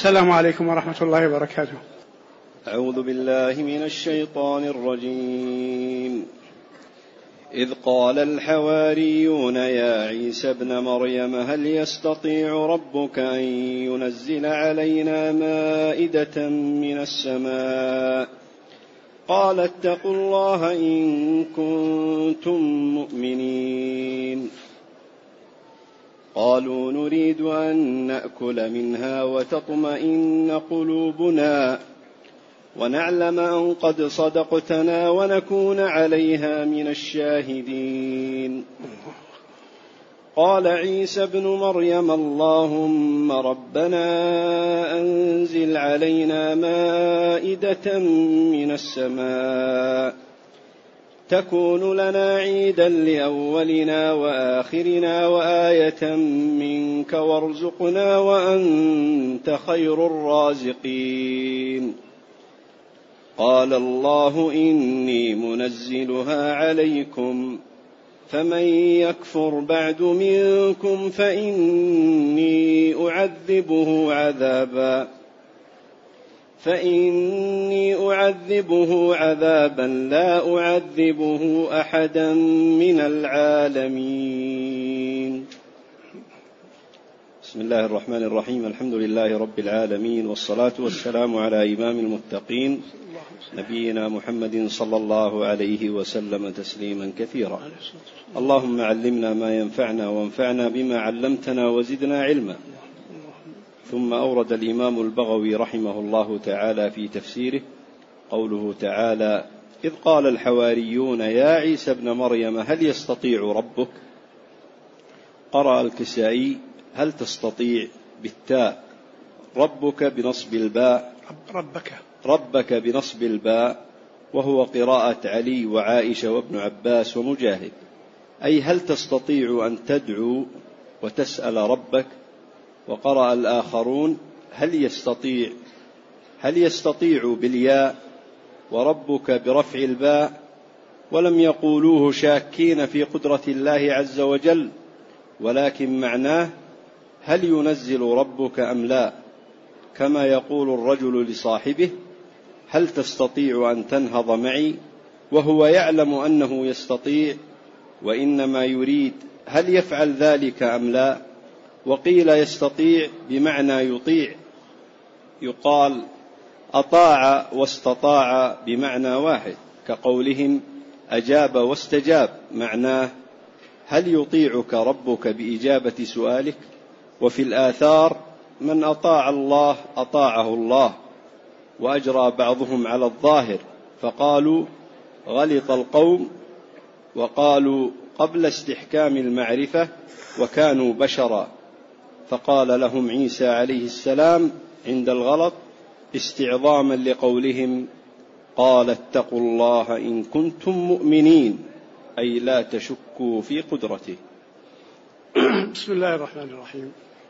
السلام عليكم ورحمة الله وبركاته. أعوذ بالله من الشيطان الرجيم. إذ قال الحواريون يا عيسى ابن مريم هل يستطيع ربك أن ينزل علينا مائدة من السماء قال اتقوا الله إن كنتم مؤمنين. قالوا نريد أن نأكل منها وتطمئن قلوبنا ونعلم أن قد صدقتنا ونكون عليها من الشاهدين. قال عيسى ابن مريم اللهم ربنا أنزل علينا مائدة من السماء تكون لنا عيدا لأولنا وآخرنا وآية منك وارزقنا وأنت خير الرازقين. قال الله إني منزلها عليكم فمن يكفر بعد منكم فإني أعذبه عذابا لا أعذبه أحدا من العالمين. بسم الله الرحمن الرحيم. الحمد لله رب العالمين، والصلاة والسلام على إمام المتقين نبينا محمد صلى الله عليه وسلم تسليما كثيرا. اللهم علمنا ما ينفعنا وانفعنا بما علمتنا وزدنا علما. ثم أورد الإمام البغوي رحمه الله تعالى في تفسيره قوله تعالى إذ قال الحواريون يا عيسى ابن مريم هل يستطيع ربك. قرأ الكسائي هل تستطيع بالتاء، ربك بنصب الباء، ربك بنصب الباء، وهو قراءة علي وعائشة وابن عباس ومجاهد، أي هل تستطيع أن تدعو وتسأل ربك. وقرأ الآخرون هل يستطيع بالياء وربك برفع الباء، ولم يقولوه شاكين في قدرة الله عز وجل، ولكن معناه هل ينزل ربك أم لا، كما يقول الرجل لصاحبه هل تستطيع أن تنهض معي، وهو يعلم أنه يستطيع، وإنما يريد هل يفعل ذلك أم لا. وقيل يستطيع بمعنى يطيع، يقال أطاع واستطاع بمعنى واحد، كقولهم أجاب واستجاب، معناه هل يطيعك ربك بإجابة سؤالك. وفي الآثار من أطاع الله أطاعه الله، وأجرى بعضهم على الظاهر فقالوا غلط القوم، وقالوا قبل استحكام المعرفة وكانوا بشرا، فقال لهم عيسى عليه السلام عند الغلط استعظاما لقولهم قال اتقوا الله إن كنتم مؤمنين، أي لا تشكوا في قدرته. بسم الله الرحمن الرحيم.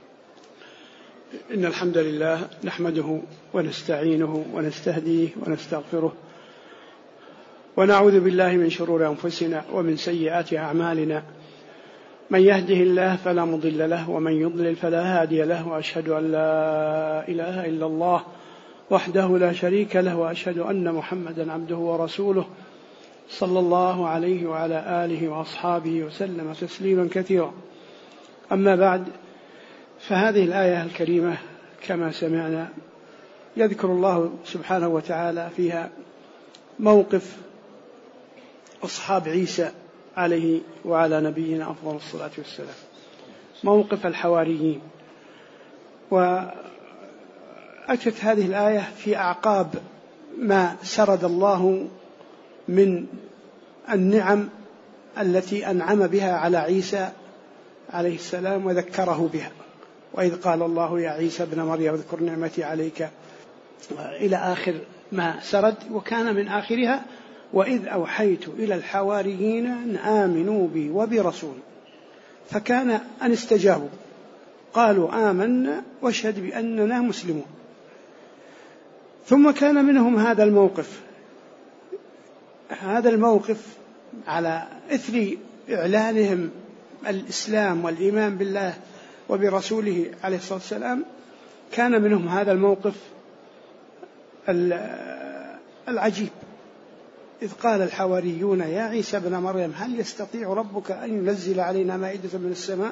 إن الحمد لله نحمده ونستعينه ونستهديه ونستغفره، ونعوذ بالله من شرور أنفسنا ومن سيئات أعمالنا، من يهده الله فلا مضل له ومن يضلل فلا هادي له، وأشهد أن لا إله إلا الله وحده لا شريك له، وأشهد أن محمدا عبده ورسوله صلى الله عليه وعلى آله وأصحابه وسلم تسليما كثيرا. أما بعد، فهذه الآية الكريمة كما سمعنا يذكر الله سبحانه وتعالى فيها موقف أصحاب عيسى عليه وعلى نبينا أفضل الصلاة والسلام، موقف الحواريين. وأتت هذه الآية في أعقاب ما سرد الله من النعم التي أنعم بها على عيسى عليه السلام وذكره بها. وإذ قال الله يا عيسى ابن مريم اذكر نعمتي عليك إلى آخر ما سرد، وكان من آخرها وإذ أوحيت إلى الحواريين أن آمنوا بي وبرسولي، فكان أن استجابوا قالوا آمنا واشهد بأننا مسلمون. ثم كان منهم هذا الموقف على إثر إعلانهم الإسلام والإيمان بالله وبرسوله عليه الصلاة والسلام، كان منهم هذا الموقف العجيب، إذ قال الحواريون يا عيسى ابن مريم هل يستطيع ربك أن ينزل علينا مائدة من السماء؟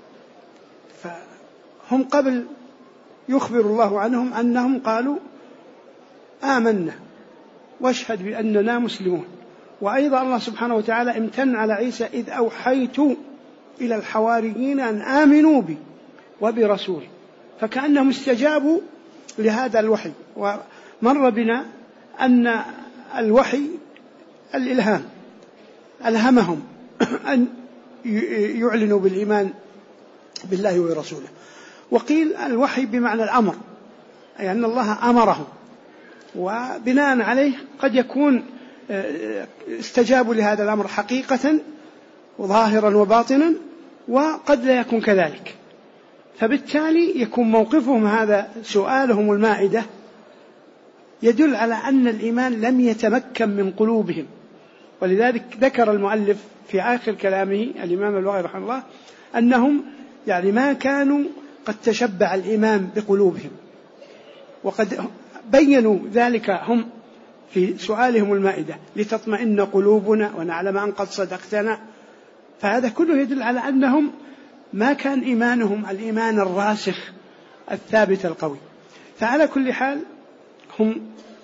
فهم قبل يخبر الله عنهم أنهم قالوا آمنا واشهد بأننا مسلمون. وأيضا الله سبحانه وتعالى امتن على عيسى إذ أوحيت إلى الحواريين أن آمنوا بي وبرسولي، فكأنهم استجابوا لهذا الوحي. ومر بنا أن الوحي الإلهام ألهمهم أن يعلنوا بالإيمان بالله ورسوله، وقيل الوحي بمعنى الأمر، أي أن الله أمرهم، وبناء عليه قد يكون استجابوا لهذا الأمر حقيقة ظاهرا وباطنا، وقد لا يكون كذلك. فبالتالي يكون موقفهم هذا سؤالهم المائدة يدل على أن الإيمان لم يتمكن من قلوبهم. ولذلك ذكر المؤلف في آخر كلامه الإمام البغوي رحمه الله أنهم يعني ما كانوا قد تشبع الإيمان بقلوبهم، وقد بينوا ذلك هم في سؤالهم المائدة لتطمئن قلوبنا ونعلم أن قد صدقتنا. فهذا كله يدل على أنهم ما كان إيمانهم الإيمان الراسخ الثابت القوي. فعلى كل حال هم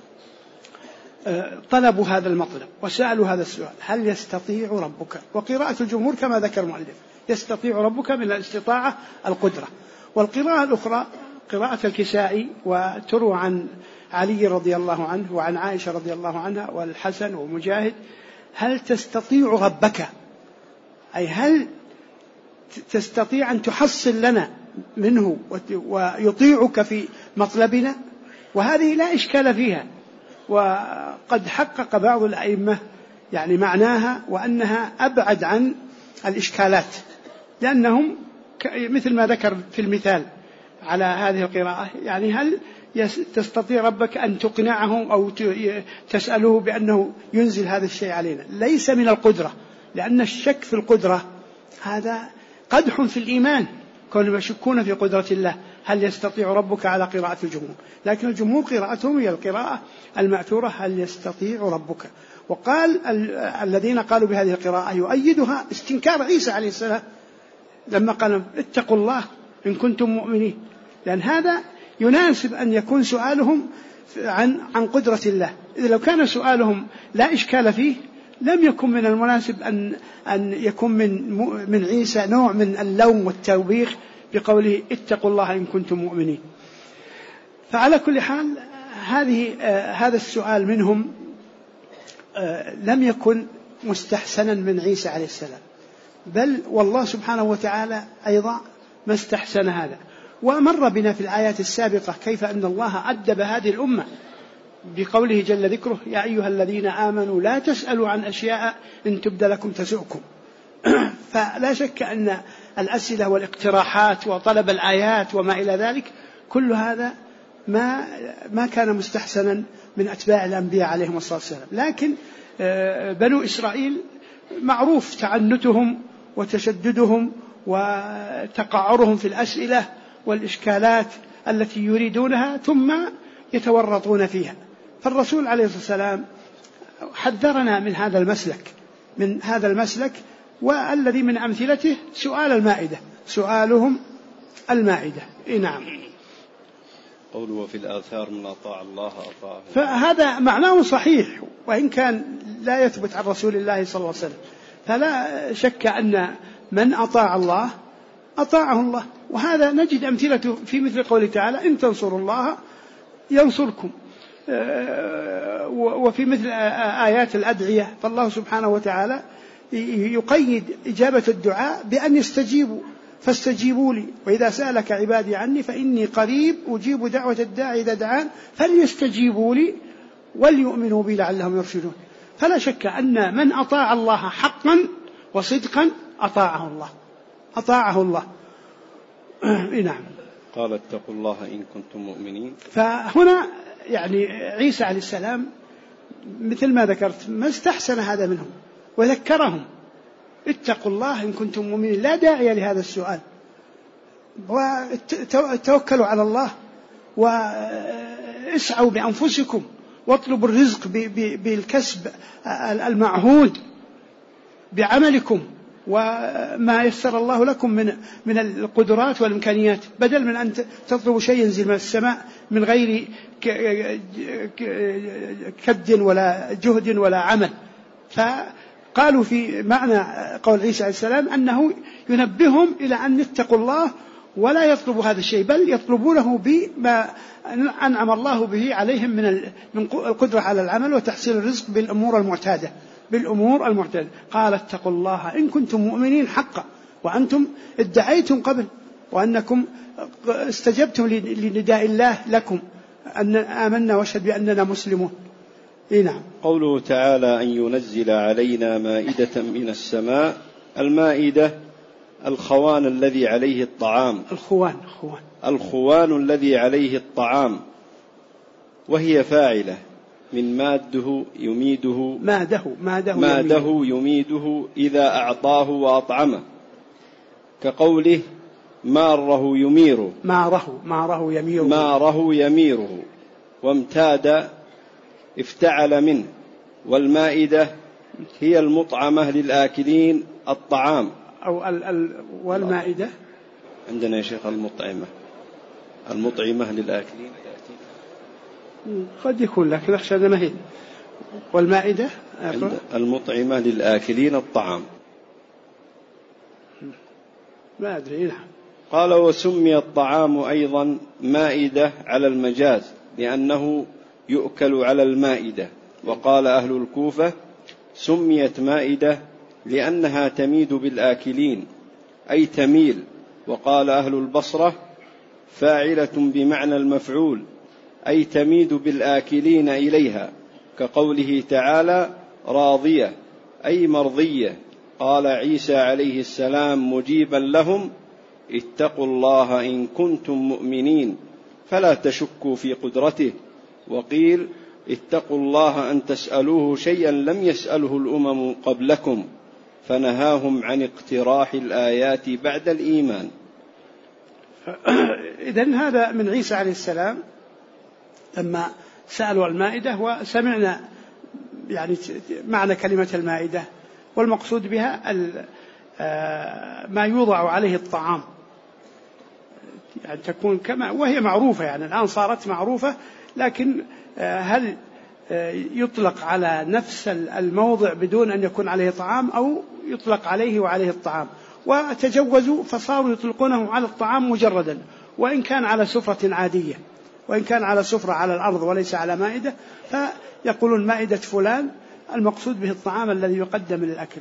طلبوا هذا المطلب وسألوا هذا السؤال هل يستطيع ربك، وقراءة الجمهور كما ذكر المؤلف يستطيع ربك من الاستطاعة القدرة. والقراءة الأخرى قراءة الكسائي وتروى عن علي رضي الله عنه وعن عائشة رضي الله عنها والحسن ومجاهد هل تستطيع ربك، أي هل تستطيع أن تحصل لنا منه ويطيعك في مطلبنا. وهذه لا إشكال فيها، وقد حقق بعض الأئمة يعني معناها وأنها أبعد عن الإشكالات، لأنهم مثل ما ذكر في المثال على هذه القراءة يعني هل تستطيع ربك أن تقنعه أو تسأله بأنه ينزل هذا الشيء علينا، ليس من القدرة، لأن الشك في القدرة هذا قدح في الإيمان، كونهم يشكون في قدرة الله. هل يستطيع ربك على قراءة الجمهور، لكن الجمهور قراءتهم هي القراءة المأثورة هل يستطيع ربك. وقال الذين قالوا بهذه القراءة يؤيدها استنكار عيسى عليه السلام لما قال اتقوا الله إن كنتم مؤمنين، لأن هذا يناسب أن يكون سؤالهم عن قدرة الله. إذا لو كان سؤالهم لا إشكال فيه لم يكن من المناسب أن يكون من عيسى نوع من اللوم والتوبيخ بقوله اتقوا الله إن كنتم مؤمنين. فعلى كل حال هذا السؤال منهم لم يكن مستحسنا من عيسى عليه السلام، بل والله سبحانه وتعالى أيضا ما استحسن هذا. ومر بنا في الآيات السابقة كيف أن الله أدب هذه الأمة بقوله جل ذكره يا أيها الذين آمنوا لا تسألوا عن أشياء إن تبد لكم تسؤكم. فلا شك أن الأسئلة والاقتراحات وطلب الآيات وما إلى ذلك كل هذا ما كان مستحسنا من أتباع الأنبياء عليهم الصلاة والسلام. لكن بنو إسرائيل معروف تعنتهم وتشددهم وتقعرهم في الأسئلة والإشكالات التي يريدونها ثم يتورطون فيها. فالرسول عليه الصلاة والسلام حذرنا من هذا المسلك والذي من أمثلته سؤال المائدة، سؤالهم المائدة. نعم. قوله وفي الآثار من أطاع الله أطاعه، فهذا معناه صحيح وإن كان لا يثبت عن رسول الله صلى الله عليه وسلم. فلا شك أن من أطاع الله أطاعه الله، وهذا نجد أمثلته في مثل قوله تعالى إن تنصروا الله ينصركم، وفي مثل آيات الأدعية فالله سبحانه وتعالى يقيد إجابة الدعاء بأن يستجيبوا فاستجيبوا لي وإذا سألك عبادي عني فإني قريب أجيب دعوة الداعي إذا دعان فليستجيبوا لي وليؤمنوا بي لعلهم يرشدون. فلا شك أن من أطاع الله حقا وصدقا أطاعه الله. نعم. قال اتقوا الله إن كنتم مؤمنين. فهنا يعني عيسى عليه السلام مثل ما ذكرت ما استحسن هذا منهم وذكرهم اتقوا الله إن كنتم مؤمنين، لا داعي لهذا السؤال، وتوكلوا على الله واسعوا بأنفسكم واطلبوا الرزق بالكسب المعهود بعملكم وما يسر الله لكم من القدرات والإمكانيات، بدل من أن تطلبوا شيء ينزل من السماء من غير كد ولا جهد ولا عمل. فقالوا في معنى قول عيسى عليه السلام أنه ينبههم إلى أن يتقوا الله ولا يطلبوا هذا الشيء، بل يطلبونه بما أنعم الله به عليهم من القدرة على العمل وتحصيل الرزق بالأمور المعتادة. قال اتقوا الله إن كنتم مؤمنين حقا، وأنتم ادعيتم قبل وأنكم استجبتم لنداء الله لكم أن آمنا واشهد بأننا مسلمون. نعم. قوله تعالى أن ينزل علينا مائدة من السماء، المائدة الخوان الذي عليه الطعام، الخوان الذي عليه الطعام، وهي فاعلة من ماده يميده، ماده يميده إذا أعطاه وأطعمه، كقوله ماره يميره، وامتاد افتعل منه. والمائدة هي المطعمة للآكلين الطعام، أو والمائدة عندنا يا شيخ المطعمة للآكلين، قد يكون لكن أخشى ما هي. والمائدة المطعمة للآكلين الطعام، ما أدري. نعم. قال وسمي الطعام أيضا مائدة على المجاز لأنه يؤكل على المائدة. وقال أهل الكوفة سميت مائدة لأنها تميد بالآكلين أي تميل. وقال أهل البصرة فاعلة بمعنى المفعول أي تميد بالآكلين إليها، كقوله تعالى راضية أي مرضية. قال عيسى عليه السلام مجيبا لهم اتقوا الله إن كنتم مؤمنين فلا تشكوا في قدرته. وقيل اتقوا الله أن تسألوه شيئا لم يسأله الأمم قبلكم، فنهاهم عن اقتراح الآيات بعد الإيمان. إذن هذا من عيسى عليه السلام لما سألوا المائدة، وسمعنا يعني معنى كلمة المائدة، والمقصود بها ما يوضع عليه الطعام، يعني تكون كما وهي معروفة، يعني الآن صارت معروفة، لكن هل يطلق على نفس الموضع بدون أن يكون عليه طعام، أو يطلق عليه وعليه الطعام؟ وتجوزوا فصاروا يطلقونه على الطعام مجردا، وإن كان على سفرة عادية، وإن كان على سفرة على الأرض وليس على مائدة، فيقولون مائدة فلان، المقصود به الطعام الذي يقدم للأكل.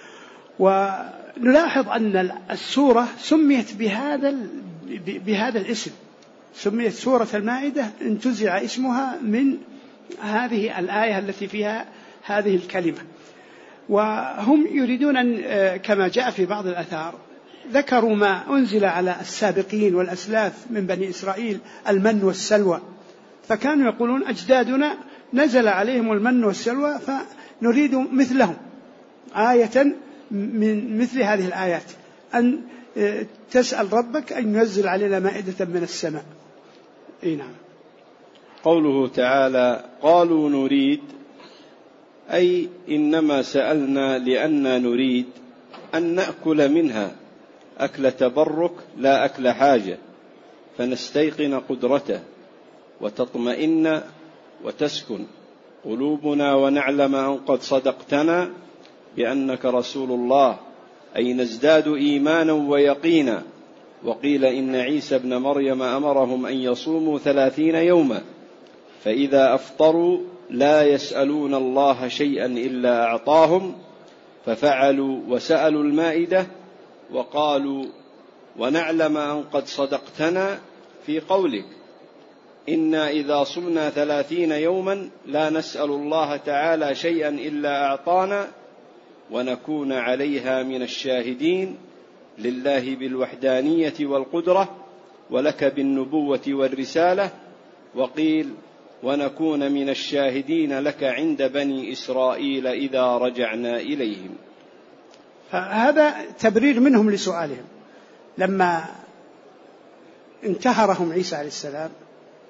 ونلاحظ أن السورة سميت بهذا الاسم، سميت سورة المائدة انتزع اسمها من هذه الآية التي فيها هذه الكلمة. وهم يريدون أن كما جاء في بعض الآثار ذكروا ما أنزل على السابقين والأسلاف من بني إسرائيل المن والسلوى، فكانوا يقولون أجدادنا نزل عليهم المن والسلوى فنريد مثلهم، آية من مثل هذه الآيات أن تسأل ربك أن ينزل علينا مائدة من السماء. نعم. قوله تعالى قالوا نريد، أي إنما سألنا لأننا نريد أن نأكل منها أكل تبرك لا أكل حاجة، فنستيقن قدرته وتطمئن وتسكن قلوبنا ونعلم أن قد صدقتنا بأنك رسول الله، أي نزداد إيمانا ويقينا. وقيل إن عيسى ابن مريم أمرهم أن يصوموا 30 يوما، فإذا أفطروا لا يسألون الله شيئا إلا أعطاهم، ففعلوا وسألوا المائدة. وقالوا ونعلم أن قد صدقتنا في قولك إنا إذا صمنا 30 يوما لا نسأل الله تعالى شيئا إلا أعطانا، ونكون عليها من الشاهدين لله بالوحدانية والقدرة، ولك بالنبوة والرسالة. وقيل ونكون من الشاهدين لك عند بني إسرائيل إذا رجعنا إليهم. هذا تبرير منهم لسؤالهم لما انتهرهم عيسى عليه السلام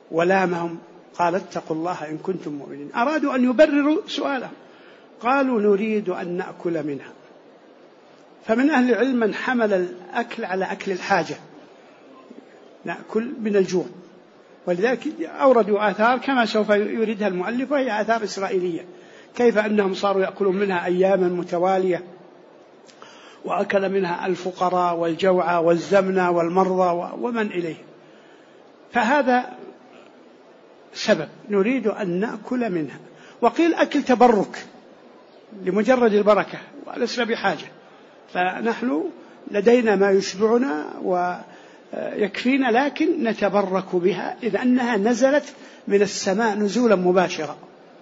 ولامهم قال اتقوا الله إن كنتم مؤمنين. أرادوا أن يبرروا سؤالهم، قالوا نريد أن نأكل منها. فمن أهل العلم من حمل الأكل على أكل الحاجة، نأكل من الجوع، ولذلك أوردوا آثار كما سوف يريدها المؤلف، وهي آثار إسرائيلية، كيف أنهم صاروا يأكلون منها أياما متوالية، وأكل منها الفقراء والجوعى والزمنة والمرضى ومن إليه. فهذا سبب، نريد أن نأكل منها. وقيل أكل تبرك لمجرد البركة ولسنا بحاجة، فنحن لدينا ما يشبعنا ويكفينا، لكن نتبرك بها إذ أنها نزلت من السماء نزولا مباشرا.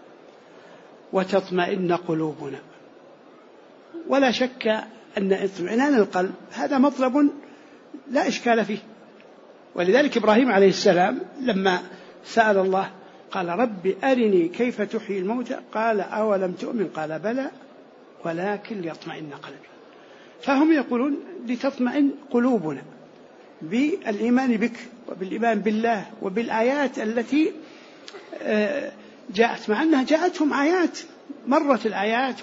وتطمئن قلوبنا. ولا شك أن اطمئنان القلب هذا مطلب لا إشكال فيه. ولذلك إبراهيم عليه السلام لما سأل الله قال رب أرني كيف تحيي الموتى قال أولم تؤمن قال بلى ولكن ليطمئن قلبي. فهم يقولون لتطمئن قلوبنا بالإيمان بك وبالإيمان بالله وبالآيات التي جاءت، مع أنها جاءتهم آيات، مرت الآيات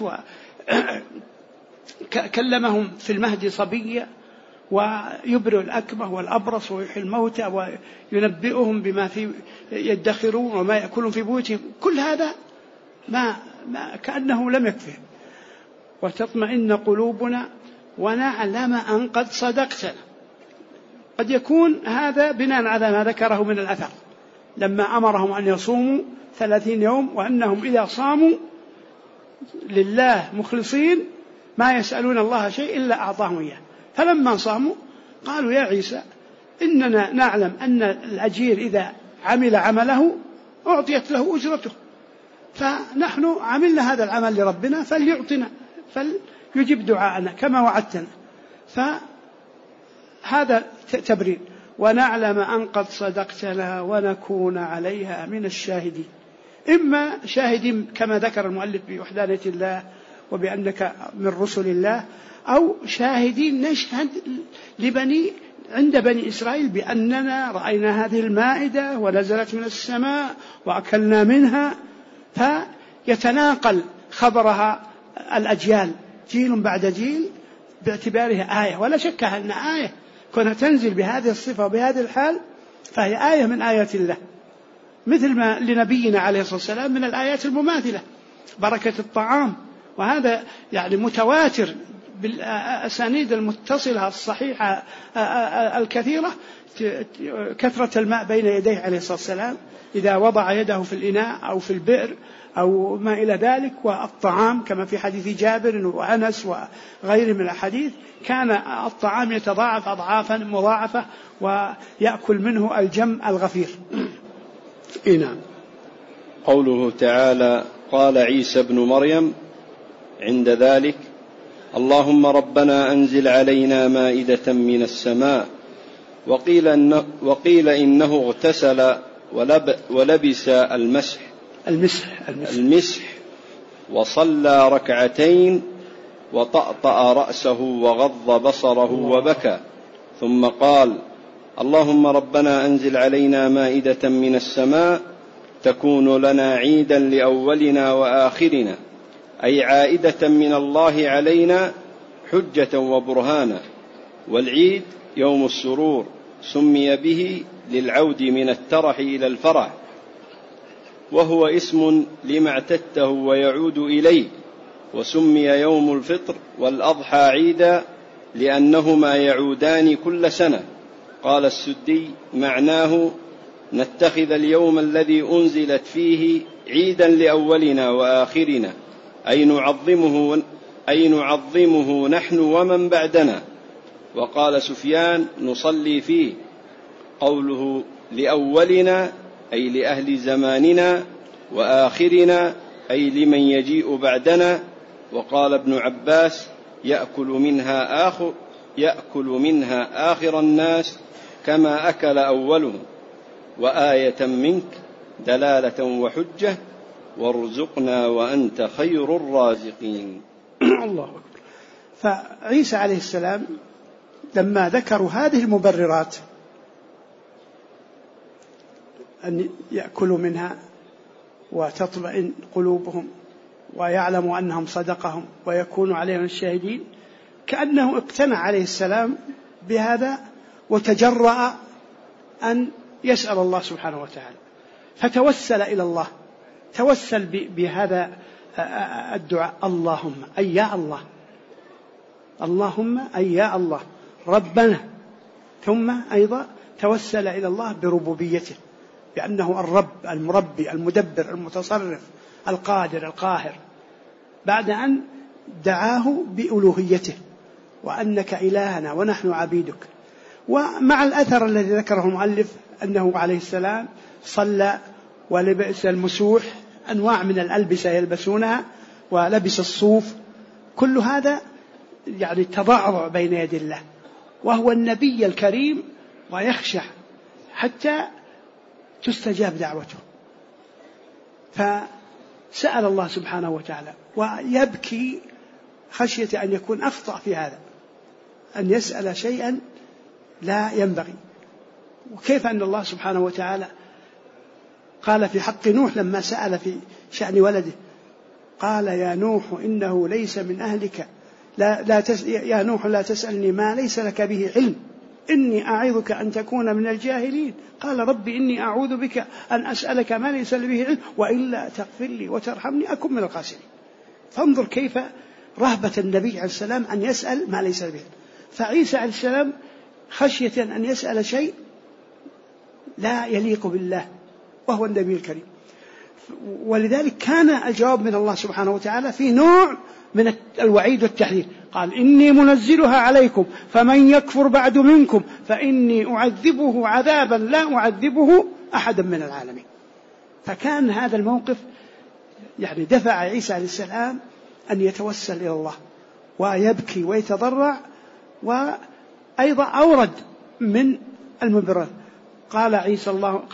وكلمهم في المهد صبيا ويبرئ الأكمه والأبرص ويحيي الموتى وينبئهم بما يدخرون وما يأكلون في بيوتهم. كل هذا ما كأنه لم يكفهم. وتطمئن قلوبنا ونعلم أن قد صدقتنا. قد يكون هذا بناء على ما ذكره من الأثر لما أمرهم أن يصوموا 30 يوم، وأنهم إذا صاموا لله مخلصين ما يسألون الله شيء إلا أعطاهم إياه. فلما صاموا قالوا يا عيسى إننا نعلم أن الأجير إذا عمل عمله أعطيت له أجرته، فنحن عملنا هذا العمل لربنا فليعطنا فليجب دعاءنا كما وعدتنا. فهذا تبرير. ونعلم أن قد صدقتنا ونكون عليها من الشاهدين. إما شاهدين كما ذكر المؤلف بوحدانية الله وبأنك من رسل الله، أو شاهدين نشهد عند بني إسرائيل بأننا رأينا هذه المائدة ونزلت من السماء وأكلنا منها، فيتناقل خبرها الأجيال جيل بعد جيل باعتبارها آية. ولا شك أن آية كونها تنزل بهذه الصفة وبهذه الحال فهي آية من آيات الله، مثل ما لنبينا عليه الصلاة والسلام من الآيات المماثلة بركة الطعام، وهذا يعني متواتر بالأسانيد المتصلة الصحيحة الكثيرة. كثرة الماء بين يديه عليه الصلاة والسلام إذا وضع يده في الإناء أو في البئر أو ما إلى ذلك، والطعام كما في حديث جابر وأنس وغيره من الحديث كان الطعام يتضاعف أضعافا مضاعفة ويأكل منه الجم الغفير. نعم. قوله تعالى قال عيسى ابن مريم عند ذلك اللهم ربنا أنزل علينا مائدة من السماء، وقيل إنه اغتسل ولبس المسح وصلى ركعتين وطأطأ رأسه وغض بصره وبكى، ثم قال اللهم ربنا أنزل علينا مائدة من السماء تكون لنا عيدا لأولنا وآخرنا، أي عائدة من الله علينا حجة وبرهانا. والعيد يوم السرور سمي به للعود من الترح إلى الفرح، وهو اسم لما اعتدته ويعود إليه. وسمي يوم الفطر والأضحى عيدا لأنهما يعودان كل سنة. قال السدي معناه نتخذ اليوم الذي أنزلت فيه عيدا لأولنا وآخرنا، أي نعظمه نحن ومن بعدنا. وقال سفيان نصلي فيه. قوله لأولنا أي لأهل زماننا، وآخرنا أي لمن يجيء بعدنا. وقال ابن عباس يأكل منها آخر الناس كما أكل أولهم. وآية منك دلالة وحجة وارزقنا وأنت خير الرازقين. الله أكبر. فعيسى عليه السلام لما ذكروا هذه المبررات أن يأكلوا منها وتطمئن قلوبهم ويعلموا أنهم صدقهم ويكونوا عليهم الشاهدين، كأنه اقتنع عليه السلام بهذا وتجرأ أن يسأل الله سبحانه وتعالى، فتوسل إلى الله، توسل بهذا الدعاء: اللهم أي يا الله، اللهم أي يا الله ربنا. ثم أيضا توسل إلى الله بربوبيته، بأنه الرب المربي المدبر المتصرف القادر القاهر، بعد أن دعاه بألوهيته وأنك إلهنا ونحن عبيدك. ومع الأثر الذي ذكره المؤلف أنه عليه السلام صلى ولبس المسوح، أنواع من الألبسة يلبسونها، ولبس الصوف، كل هذا يعني تضعضع بين يدي الله، وهو النبي الكريم ويخشع حتى تستجاب دعوته. فسأل الله سبحانه وتعالى ويبكي خشية أن يكون أخطأ في هذا، أن يسأل شيئا لا ينبغي. وكيف أن الله سبحانه وتعالى قال في حق نوح لما سأل في شأن ولده، قال يا نوح إنه ليس من أهلك، يا نوح لا تسألني ما ليس لك به علم، إني أعظك أن تكون من الجاهلين. قال رب إني أعوذ بك أن أسألك ما ليس لي به علم وإلا تغفر لي وترحمني أكن من الخاسرين. فانظر كيف رهبة النبي عليه السلام أن يسأل ما ليس به. فعيسى عليه السلام خشية أن يسأل شيء لا يليق بالله وهو النبي الكريم، ولذلك كان الجواب من الله سبحانه وتعالى في نوع من الوعيد والتحذير. قال إني منزلها عليكم فمن يكفر بعد منكم فإني أعذبه عذابا لا أعذبه أحدا من العالمين. فكان هذا الموقف يعني دفع عيسى عليه السلام أن يتوسل إلى الله ويبكي ويتضرع. وأيضا أورد من المبرر، قال عيسى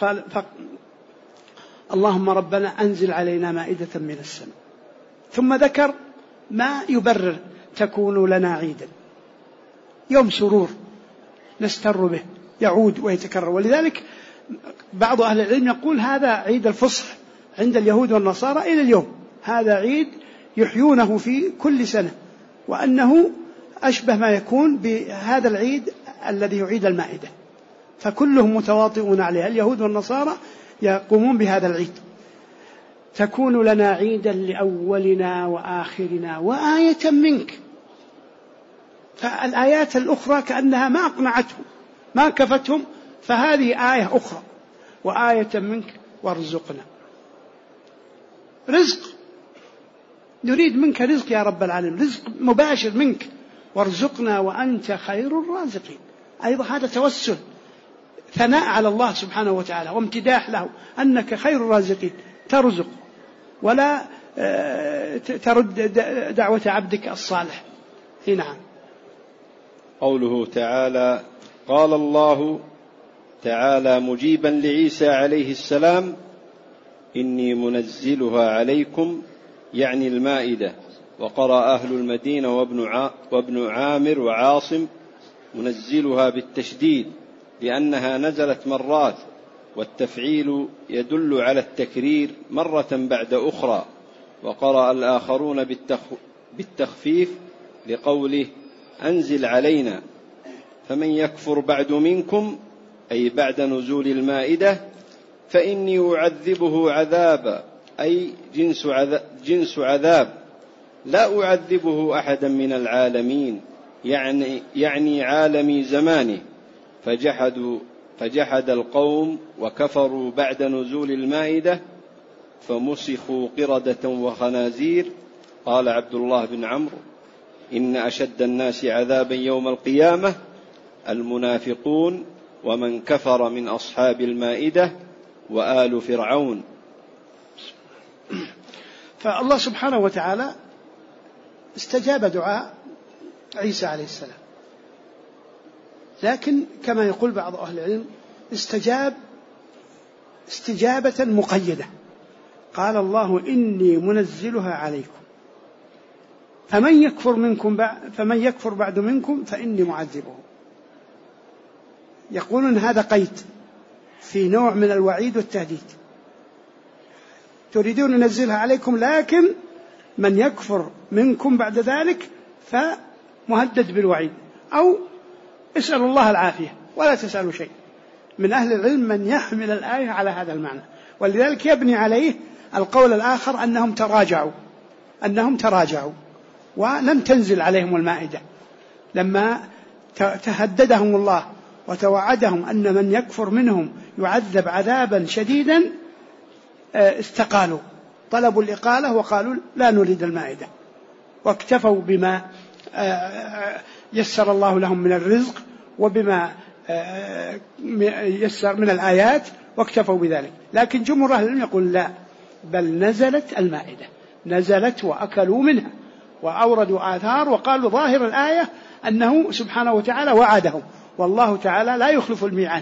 اللهم ربنا أنزل علينا مائدة من السماء، ثم ذكر ما يبرر: تكون لنا عيدا، يوم سرور نستر به يعود ويتكرر. ولذلك بعض أهل العلم يقول هذا عيد الفصح عند اليهود والنصارى إلى اليوم، هذا عيد يحيونه في كل سنة، وأنه أشبه ما يكون بهذا العيد الذي يعيد المائدة، فكلهم متواطئون عليها، اليهود والنصارى يقومون بهذا العيد. تكون لنا عيدا لأولنا وآخرنا وآية منك. فالآيات الأخرى كأنها ما أقنعتهم ما كفتهم، فهذه آية أخرى: وآية منك وارزقنا. رزق، نريد منك رزق يا رب العالمين، رزق مباشر منك، وارزقنا وأنت خير الرازقين. أيضا هذا توسل، ثناء على الله سبحانه وتعالى وامتداح له أنك خير الرازقين، ترزق ولا ترد دعوة عبدك الصالح. نعم. قوله تعالى: قال الله تعالى مجيبا لعيسى عليه السلام: إني منزلها عليكم، يعني المائدة. وقرأ أهل المدينة وابن عامر وعاصم منزلها بالتشديد لأنها نزلت مرات، والتفعيل يدل على التكرير مرة بعد أخرى. وقرأ الآخرون بالتخفيف لقوله أنزل علينا. فمن يكفر بعد منكم، أي بعد نزول المائدة، فإني أعذبه عذابا، أي جنس عذاب لا أعذبه أحدا من العالمين، يعني عالمي زمانه. فجحد القوم وكفروا بعد نزول المائدة، فمسخوا قردة وخنازير. قال عبد الله بن عمرو: إن أشد الناس عذابا يوم القيامة المنافقون ومن كفر من أصحاب المائدة وآل فرعون. فالله سبحانه وتعالى استجاب دعاء عيسى عليه السلام، لكن كما يقول بعض أهل العلم استجاب استجابة مقيدة. قال الله إني منزلها عليكم فمن يكفر بعد منكم فإني معذبه. يقولون هذا قيد، في نوع من الوعيد والتهديد. تريدون ننزلها عليكم لكن من يكفر منكم بعد ذلك فمهدد بالوعيد، أو اسأل الله العافية ولا تسألوا شيء. من أهل العلم من يحمل الآية على هذا المعنى، ولذلك يبني عليه القول الآخر أنهم تراجعوا ولم تنزل عليهم المائدة لما تهددهم الله وتوعدهم أن من يكفر منهم يعذب عذابا شديدا، استقالوا، طلبوا الإقالة وقالوا لا نريد المائدة، واكتفوا بما يسر الله لهم من الرزق وبما يسر من الآيات، واكتفوا بذلك. لكن جمهور أهل العلم يقول لا، بل نزلت المائدة، نزلت وأكلوا منها وأوردوا آثار وقالوا ظاهر الآية أنه سبحانه وتعالى وعدهم، والله تعالى لا يخلف الميعاد.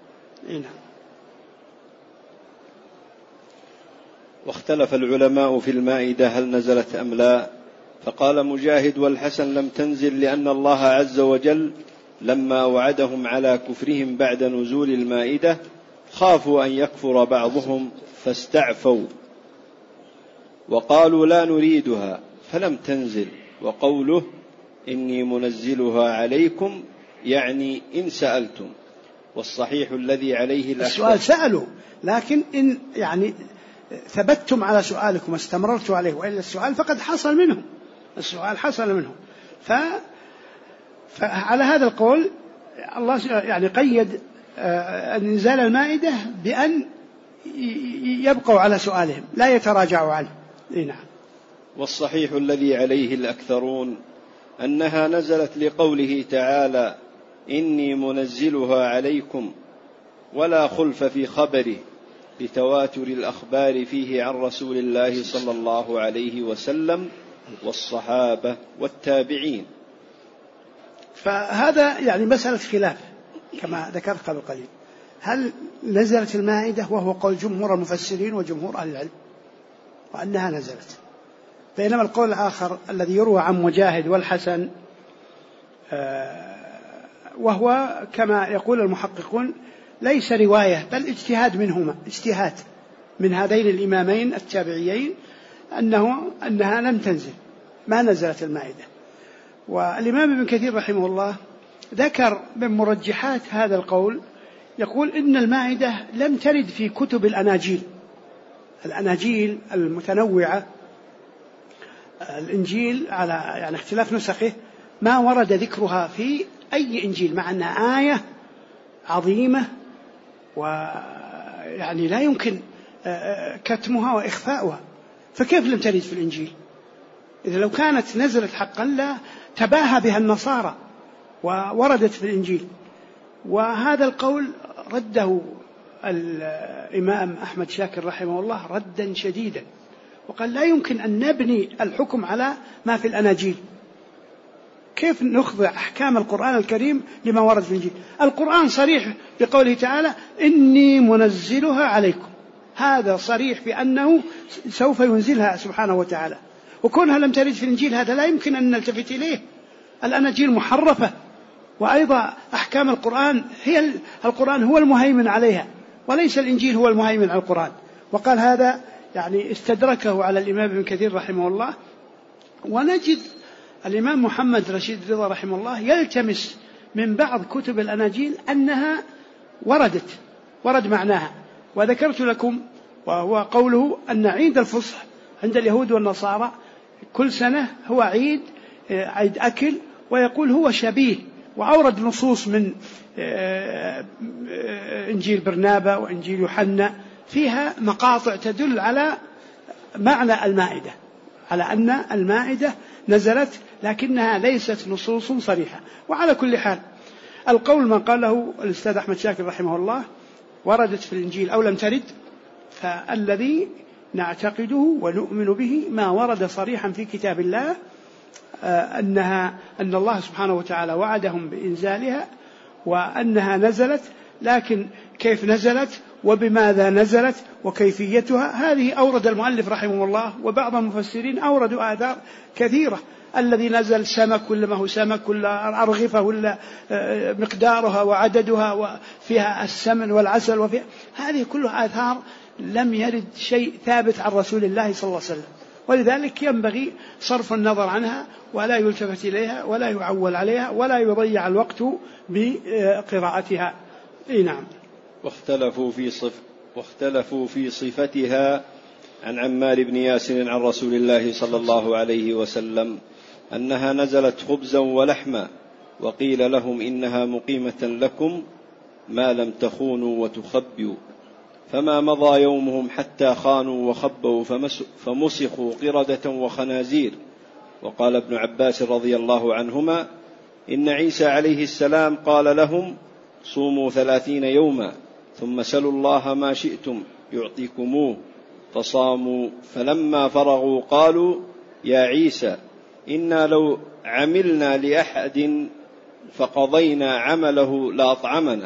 واختلف العلماء في المائدة هل نزلت أم لا، فقال مجاهد والحسن لم تنزل لأن الله عز وجل لما وعدهم على كفرهم بعد نزول المائدة خافوا أن يكفر بعضهم فاستعفوا وقالوا لا نريدها فلم تنزل. وقوله إني منزلها عليكم يعني إن سألتم، والصحيح الذي عليه السؤال سألوا، لكن إن يعني ثبتتم على سؤالكم واستمررتوا عليه، وإلا السؤال فقد حصل منهم، السؤال حصل منهم. فعلى هذا القول الله يعني قيد إنزال المائدة بأن يبقوا على سؤالهم لا يتراجعوا عنه. نعم. والصحيح الذي عليه الأكثرون أنها نزلت لقوله تعالى إني منزلها عليكم، ولا خلف في خبره لتواتر الأخبار فيه عن رسول الله صلى الله عليه وسلم والصحابة والتابعين. فهذا يعني مسألة خلاف كما ذكرت قبل قليل، هل نزلت المائدة وهو قول جمهور المفسرين وجمهور أهل العلم وأنها نزلت، بينما القول الآخر الذي يروى عن مجاهد والحسن وهو كما يقول المحققون ليس رواية بل اجتهاد منهما، اجتهاد من هذين الإمامين التابعيين أنها لم تنزل، ما نزلت المائدة. والإمام ابن كثير رحمه الله ذكر من مرجحات هذا القول، يقول إن المائدة لم ترد في كتب الأناجيل المتنوعة، الإنجيل على يعني اختلاف نسخه ما ورد ذكرها في أي إنجيل، مع أنها آية عظيمة ويعني لا يمكن كتمها وإخفاؤها، فكيف لم ترد في الإنجيل؟ إذا لو كانت نزلت حقا لا تباهى بها النصارى ووردت في الإنجيل. وهذا القول رده الإمام أحمد شاكر رحمه الله ردا شديدا، وقال لا يمكن أن نبني الحكم على ما في الأناجيل، كيف نخضع أحكام القرآن الكريم لما ورد في الإنجيل؟ القرآن صريح بقوله تعالى إني منزلها عليكم، هذا صريح بأنه سوف ينزلها سبحانه وتعالى، وكونها لم ترد في الإنجيل هذا لا يمكن أن نلتفت إليه. الأناجيل محرفة، وأيضا أحكام القرآن هو المهيمن عليها، وليس الإنجيل هو المهيمن على القرآن. وقال هذا يعني استدركه على الإمام ابن كثير رحمه الله. ونجد الإمام محمد رشيد رضا رحمه الله يلتمس من بعض كتب الأناجيل أنها ورد معناها، وذكرت لكم وهو قوله أن عيد الفصح عند اليهود والنصارى كل سنة هو عيد أكل، ويقول هو شبيه، وأورد نصوص من إنجيل برنابا وإنجيل يوحنا فيها مقاطع تدل على معنى المائدة، على أن المائدة نزلت، لكنها ليست نصوص صريحة. وعلى كل حال القول ما قاله الأستاذ أحمد شاكر رحمه الله وردت في الإنجيل أو لم ترد، فالذي نعتقده ونؤمن به ما ورد صريحا في كتاب الله أن الله سبحانه وتعالى وعدهم بإنزالها وأنها نزلت، لكن كيف نزلت وبماذا نزلت وكيفيتها. هذه أورد المؤلف رحمه الله، وبعض المفسرين أوردوا آثار كثيرة. الذي نزل سمك ولا ما هو سمك ولا أرغفة ولا مقدارها وعددها وفيها السمن والعسل وفيها، هذه كلها آثار لم يرد شيء ثابت عن رسول الله صلى الله عليه وسلم، ولذلك ينبغي صرف النظر عنها ولا يلتفت إليها ولا يعول عليها ولا يضيع الوقت بقراءتها. نعم. واختلفوا في صفتها عن عمار بن ياسر عن رسول الله صلى الله عليه وسلم أنها نزلت خبزا ولحما، وقيل لهم إنها مقيمة لكم ما لم تخونوا وتخبوا، فما مضى يومهم حتى خانوا وخبوا فمسخوا قردة وخنازير. وقال ابن عباس رضي الله عنهما إن عيسى عليه السلام قال لهم صوموا 30 يوما ثم سلوا الله ما شئتم يعطيكموه، فصاموا، فلما فرغوا قالوا يا عيسى إنا لو عملنا لأحد فقضينا عمله لأطعمنا،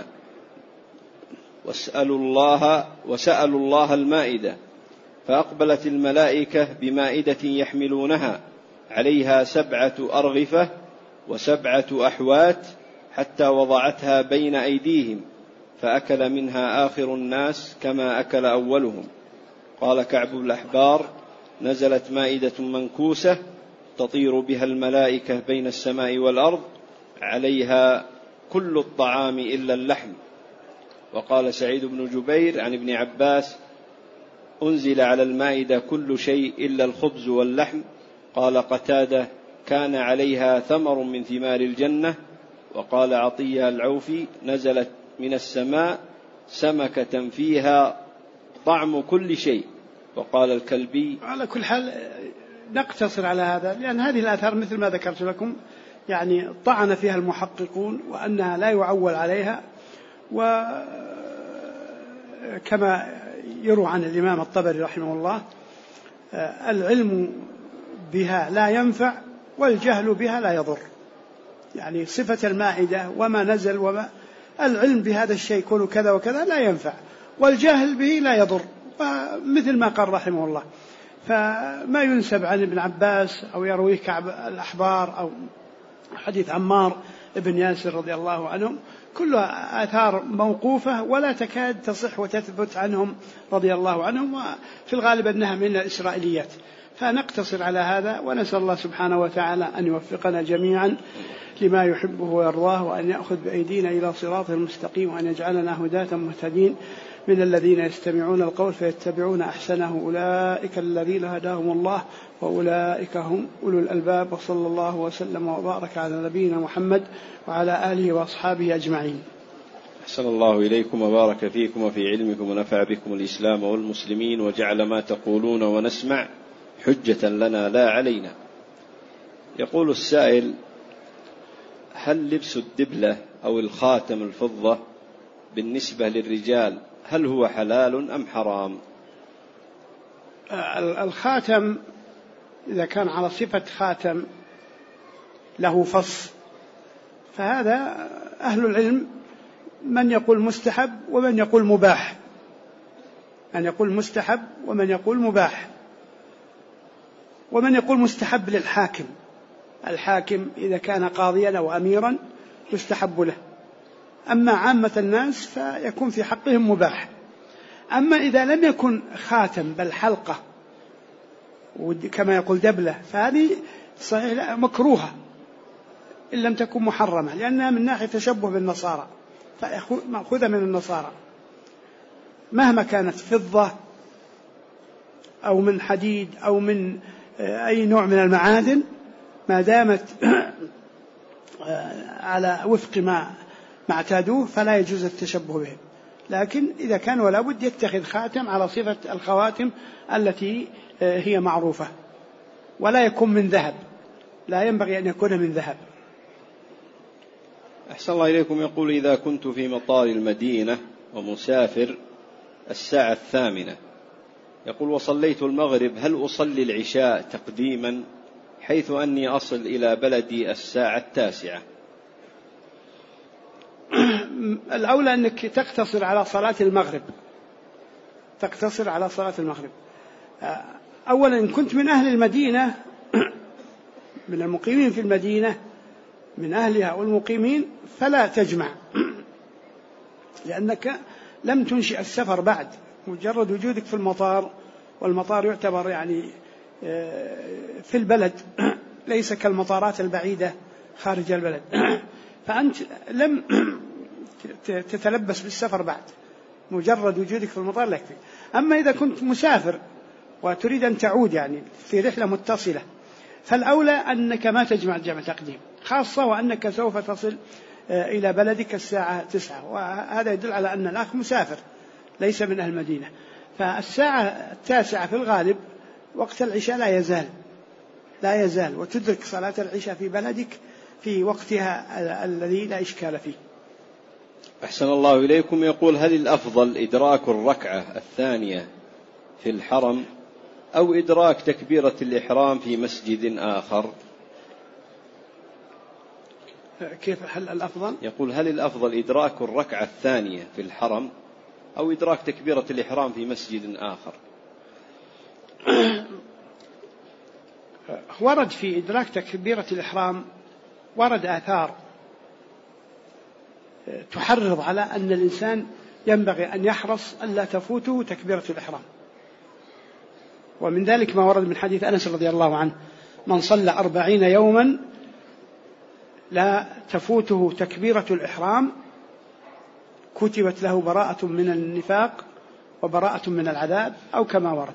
وسألوا الله المائدة، فأقبلت الملائكة بمائدة يحملونها عليها 7 أرغفة و7 أحوات حتى وضعتها بين أيديهم، فأكل منها آخر الناس كما أكل أولهم. قال كعب الأحبار نزلت مائدة منكوسة تطير بها الملائكة بين السماء والأرض عليها كل الطعام إلا اللحم. وقال سعيد بن جبير عن ابن عباس أنزل على المائدة كل شيء إلا الخبز واللحم. قال قتادة كان عليها ثمر من ثمار الجنة. وقال عطية العوفي نزلت من السماء سمكة فيها طعم كل شيء. وقال الكلبي. على كل حال نقتصر على هذا، لأن هذه الآثار مثل ما ذكرت لكم يعني طعن فيها المحققون وأنها لا يعول عليها، وكما يروى عن الإمام الطبري رحمه الله العلم بها لا ينفع والجهل بها لا يضر. يعني صفة المائدة وما نزل وما العلم بهذا الشيء يكون كذا وكذا لا ينفع، والجهل به لا يضر، مثل ما قال رحمه الله. فما ينسب عن ابن عباس أو يرويه كعب الأحبار أو حديث عمار بن ياسر رضي الله عنهم كلها آثار موقوفة ولا تكاد تصح وتثبت عنهم رضي الله عنهم، وفي الغالب أنها من الإسرائيليات. فنقتصر على هذا، ونسأل الله سبحانه وتعالى أن يوفقنا جميعا لما يحبه ويرضاه، وأن يأخذ بأيدينا إلى صراط المستقيم، وأن يجعلنا هداة مهتدين من الذين يستمعون القول فيتبعون أحسنه، أولئك الذين هداهم الله وأولئك هم أولو الألباب. وصلى الله وسلم وبارك على نبينا محمد وعلى آله وأصحابه أجمعين. أحسن الله إليكم وبارك فيكم وفي علمكم ونفع بكم الإسلام والمسلمين، وجعل ما تقولون ونسمع حجة لنا لا علينا. يقول السائل: هل لبس الدبلة أو الخاتم الفضة بالنسبة للرجال هل هو حلال أم حرام؟ الخاتم إذا كان على صفة خاتم له فص فهذا أهل العلم من يقول مستحب ومن يقول مباح، من يقول مستحب ومن يقول مباح، ومن يقول مستحب للحاكم. الحاكم إذا كان قاضيا أو أميرا يستحب له، أما عامة الناس فيكون في حقهم مباح. أما إذا لم يكن خاتم بل حلقة كما يقول دبلة فهذه صحيح مكروهة إن لم تكن محرمة، لأنها من ناحية تشبه بالنصارى، فمأخوذة من النصارى مهما كانت فضة أو من حديد أو من أي نوع من المعادن، ما دامت على وفق ما اعتادوه فلا يجوز التشبه بهم. لكن إذا كان ولا بد يتخذ خاتم على صفة الخواتم التي هي معروفة، ولا يكون من ذهب، لا ينبغي أن يكون من ذهب. أحسن الله إليكم. يقول: إذا كنت في مطار المدينة ومسافر 8:00 يقول وصليت المغرب، هل أصلي العشاء تقديما حيث أني أصل إلى بلدي 9:00؟ الأولى أنك تقتصر على صلاة المغرب، تقتصر على صلاة المغرب. أولا إن كنت من أهل المدينة من المقيمين في المدينة من أهلها والمقيمين فلا تجمع، لأنك لم تنشئ السفر بعد، مجرد وجودك في المطار، والمطار يعتبر يعني في البلد ليس كالمطارات البعيدة خارج البلد، فأنت لم تتلبس بالسفر بعد، مجرد وجودك في المطار لا يكفي. أما إذا كنت مسافر وتريد أن تعود يعني في رحلة متصلة فالأولى أنك ما تجمع جمع تقديم، خاصة وأنك سوف تصل إلى بلدك الساعة 9، وهذا يدل على أن الأخ مسافر ليس من أهل المدينة. فالساعة 9 في الغالب وقت العشاء لا يزال وتدرك صلاة العشاء في بلدك في وقتها الذي لا إشكال فيه. أحسن الله إليكم. يقول: هل الأفضل إدراك الركعة الثانية في الحرم أو إدراك تكبيرة الإحرام في مسجد آخر؟ كيف هل الأفضل؟ يقول: هل الأفضل إدراك الركعة الثانية في الحرم أو إدراك تكبيرة الإحرام في مسجد آخر؟ ورد في إدراك تكبيرة الإحرام ورد آثار تحرض على أن الإنسان ينبغي أن يحرص ألا تفوته تكبيرة الإحرام، ومن ذلك ما ورد من حديث أنس رضي الله عنه: من صلى 40 يوما لا تفوته تكبيرة الإحرام كتبت له براءة من النفاق وبراءة من العذاب، أو كما ورد.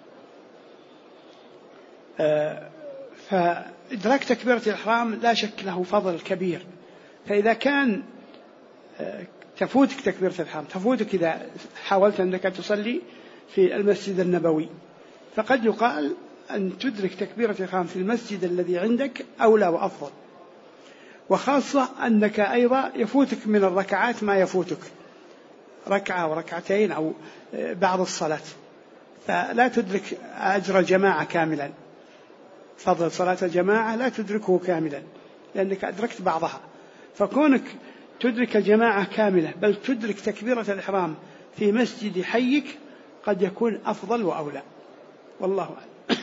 فإدراك تكبيرة الإحرام لا شك له فضل كبير، فإذا كان تفوتك تكبيرة الإحرام، تفوتك إذا حاولت أنك تصلي في المسجد النبوي، فقد يقال أن تدرك تكبيرة الإحرام في المسجد الذي عندك أولى وأفضل، وخاصة أنك أيضا يفوتك من الركعات ما يفوتك ركعة وركعتين أو بعض الصلاة، فلا تدرك أجر الجماعة كاملا، فضل صلاة الجماعة لا تدركه كاملا لأنك أدركت بعضها، فكونك تدرك الجماعة كاملة بل تدرك تكبيرة الإحرام في مسجد حيك قد يكون أفضل وأولى، والله أعلم.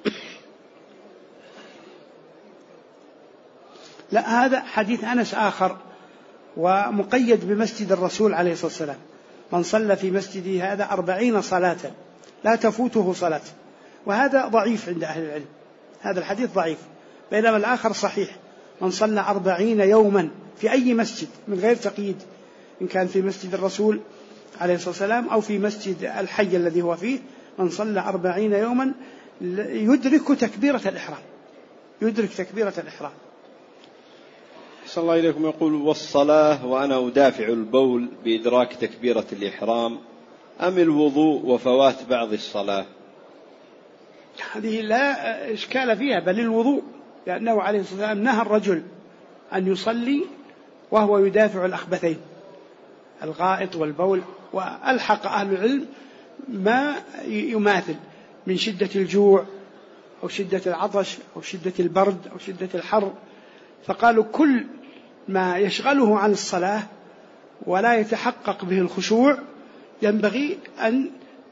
لا، هذا حديث أنس آخر ومقيد بمسجد الرسول عليه الصلاة والسلام: من صلى في مسجده هذا 40 صلاة لا تفوته صلاة، وهذا ضعيف عند أهل العلم، هذا الحديث ضعيف، بينما الآخر صحيح: من صلى 40 يوما في أي مسجد من غير تقييد، إن كان في مسجد الرسول عليه الصلاة والسلام أو في مسجد الحي الذي هو فيه، من صلى 40 يوما يدرك تكبيرة الإحرام، يدرك تكبيرة الإحرام. صلى الله إليكم. يقول: والصلاة وأنا أدافع البول بإدراك تكبيرة الإحرام أم الوضوء وفوات بعض الصلاة؟ هذه لا إشكال فيها، بل الوضوء، لأنه عليه الصلاة والسلام نهى الرجل أن يصلي وهو يدافع الأخبثين الغائط والبول، وألحق أهل العلم ما يماثل من شدة الجوع أو شدة العطش أو شدة البرد أو شدة الحر، فقالوا كل ما يشغله عن الصلاة ولا يتحقق به الخشوع ينبغي أن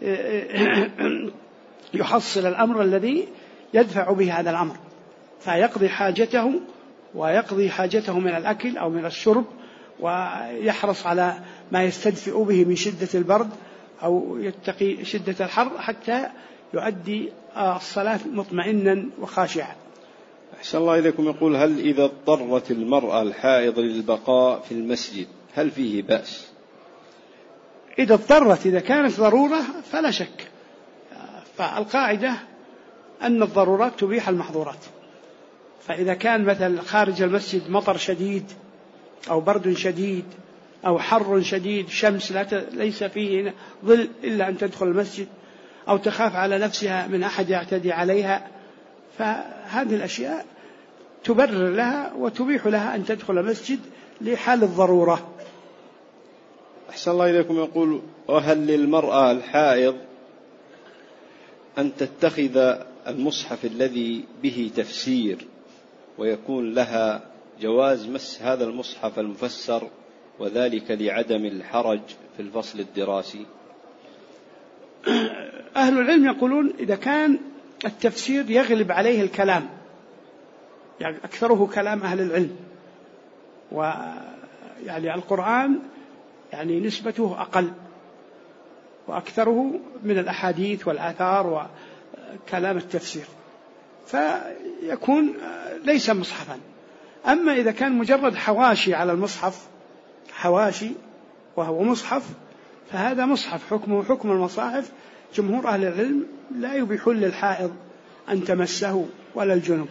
يحصل الأمر الذي يدفع به هذا الأمر، فيقضي حاجته ويقضي حاجته من الأكل أو من الشرب، ويحرص على ما يستدفئ به من شدة البرد أو يتقي شدة الحر حتى يؤدي الصلاة مطمئنا وخاشعا. أحسن الله إليكم. يقول: هل إذا اضطرت المرأة الحائض للبقاء في المسجد هل فيه بأس؟ إذا اضطرت، إذا كانت ضرورة فلا شك، فالقاعدة أن الضرورات تبيح المحظورات، فإذا كان مثلا خارج المسجد مطر شديد أو برد شديد أو حر شديد، شمس ليس فيه ظل إلا أن تدخل المسجد، أو تخاف على نفسها من أحد يعتدي عليها، فهذه الأشياء تبرر لها وتبيح لها أن تدخل المسجد لحال الضرورة. أحسن الله إليكم. يقول: وهل للمرأة الحائض أن تتخذ المصحف الذي به تفسير ويكون لها جواز مس هذا المصحف المفسر وذلك لعدم الحرج في الفصل الدراسي؟ أهل العلم يقولون إذا كان التفسير يغلب عليه الكلام، يعني أكثره كلام أهل العلم، ويعني القرآن يعني نسبته أقل وأكثره من الأحاديث والآثار وكلام التفسير، فيكون ليس مصحفا. أما إذا كان مجرد حواشي على المصحف، حواشي وهو مصحف، فهذا مصحف، حكمه حكم المصاحف. جمهور أهل العلم لا يبيحون للحائض أن تمسه ولا الجنب.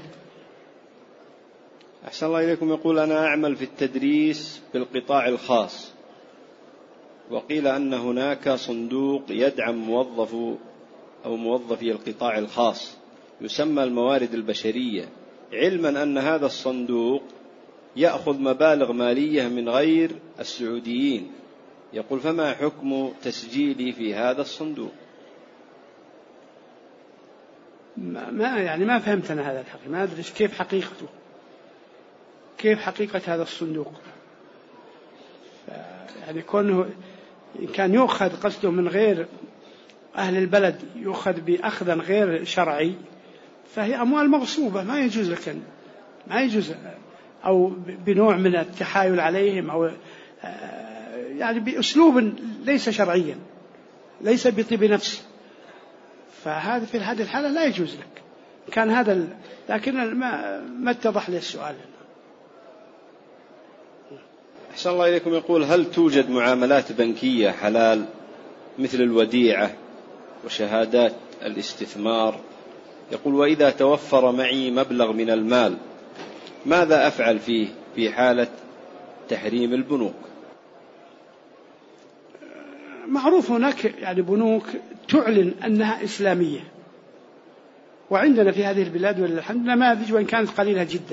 أحسن الله إليكم. يقول: أنا أعمل في التدريس بالقطاع الخاص، وقيل أن هناك صندوق يدعم موظفي القطاع الخاص يسمى الموارد البشرية، علما أن هذا الصندوق يأخذ مبالغ مالية من غير السعوديين. يقول: فما حكم تسجيلي في هذا الصندوق؟ ما فهمت أنا هذا الحقيقة، ما أدري كيف حقيقته، كيف حقيقة هذا الصندوق. يعني كونه إن كان يؤخذ قصده من غير أهل البلد، يؤخذ بأخذا غير شرعي، فهي أموال مغصوبة، ما يجوز لك، ما يجوز، أو بنوع من التحايل عليهم، أو يعني بأسلوب ليس شرعيا، ليس بطيب نفس، فهذا في هذه الحالة لا يجوز لك. كان هذا لكن ما اتضح لي السؤال. أحسن الله إليكم. يقول: هل توجد معاملات بنكية حلال مثل الوديعة وشهادات الاستثمار؟ يقول: وإذا توفر معي مبلغ من المال ماذا أفعل فيه في حالة تحريم البنوك؟ معروف هناك يعني بنوك تعلن أنها إسلامية، وعندنا في هذه البلاد ولله الحمد نماذج، وإن كانت قليلة جدا.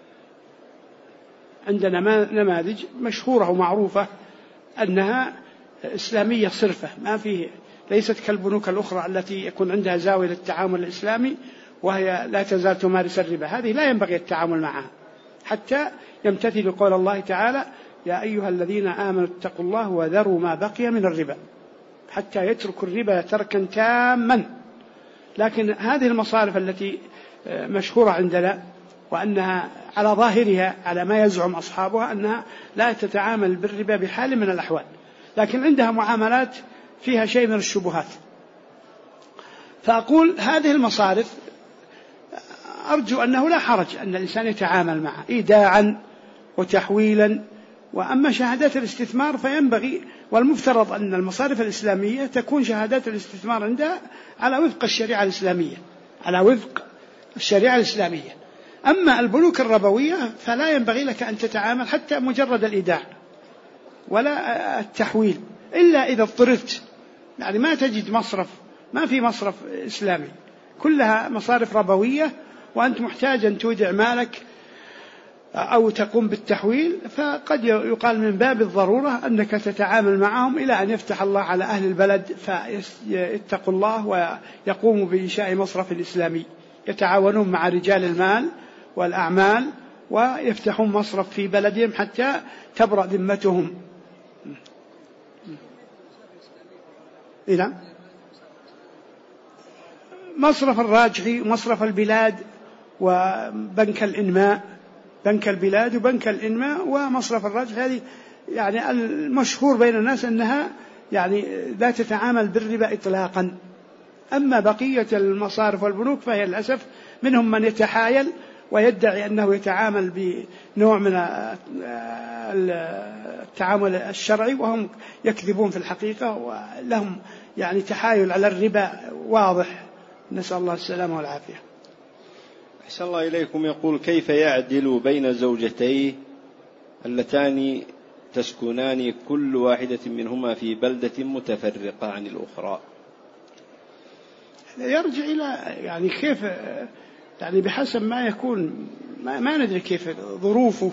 عندنا نماذج مشهورة ومعروفة أنها إسلامية صرفة، ما فيه، ليست كالبنوك الأخرى التي يكون عندها زاوية للتعامل الإسلامي وهي لا تزال تمارس الربا. هذه لا ينبغي التعامل معها حتى يمتثل قول الله تعالى: يا أيها الذين آمنوا اتقوا الله وذروا ما بقي من الربا، حتى يتركوا الربا تركا تاما. لكن هذه المصارف التي مشهورة عندنا وأنها على ظاهرها على ما يزعم أصحابها أنها لا تتعامل بالربا بحال من الأحوال، لكن عندها معاملات فيها شيء من الشبهات. فأقول هذه المصارف أرجو أنه لا حرج أن الإنسان يتعامل معها إيداعا وتحويلا. وأما شهادات الاستثمار فينبغي والمفترض أن المصارف الإسلامية تكون شهادات الاستثمار عندها على وفق الشريعة الإسلامية، على وفق الشريعة الإسلامية. أما البنوك الربوية فلا ينبغي لك أن تتعامل حتى مجرد الإيداع ولا التحويل، إلا إذا اضطررت، يعني ما تجد مصرف، ما في مصرف إسلامي، كلها مصارف ربوية، وأنت محتاج أن تودع مالك أو تقوم بالتحويل، فقد يقال من باب الضرورة أنك تتعامل معهم إلى أن يفتح الله على أهل البلد فيتقوا الله ويقوموا بإنشاء مصرف الإسلامي، يتعاونون مع رجال المال والأعمال ويفتحون مصرف في بلدهم حتى تبرأ ذمتهم. إذا مصرف الراجحي ومصرف البلاد وبنك الإنماء، بنك البلاد وبنك الإنماء ومصرف الراجحي، هذه يعني المشهور بين الناس أنها يعني لا تتعامل بالربا إطلاقا. أما بقية المصارف والبنوك فهي للأسف منهم من يتحايل ويدعي أنه يتعامل بنوع من التعامل الشرعي، وهم يكذبون في الحقيقة، ولهم يعني تحايل على الربا واضح، نسأل الله السلامة والعافية. أحسن الله إليكم. يقول: كيف يعدل بين زوجتيه اللتان تسكنان كل واحدة منهما في بلدة متفرقة عن الأخرى؟ يرجع إلى يعني كيف، يعني بحسب ما يكون، ما ندري كيف ظروفه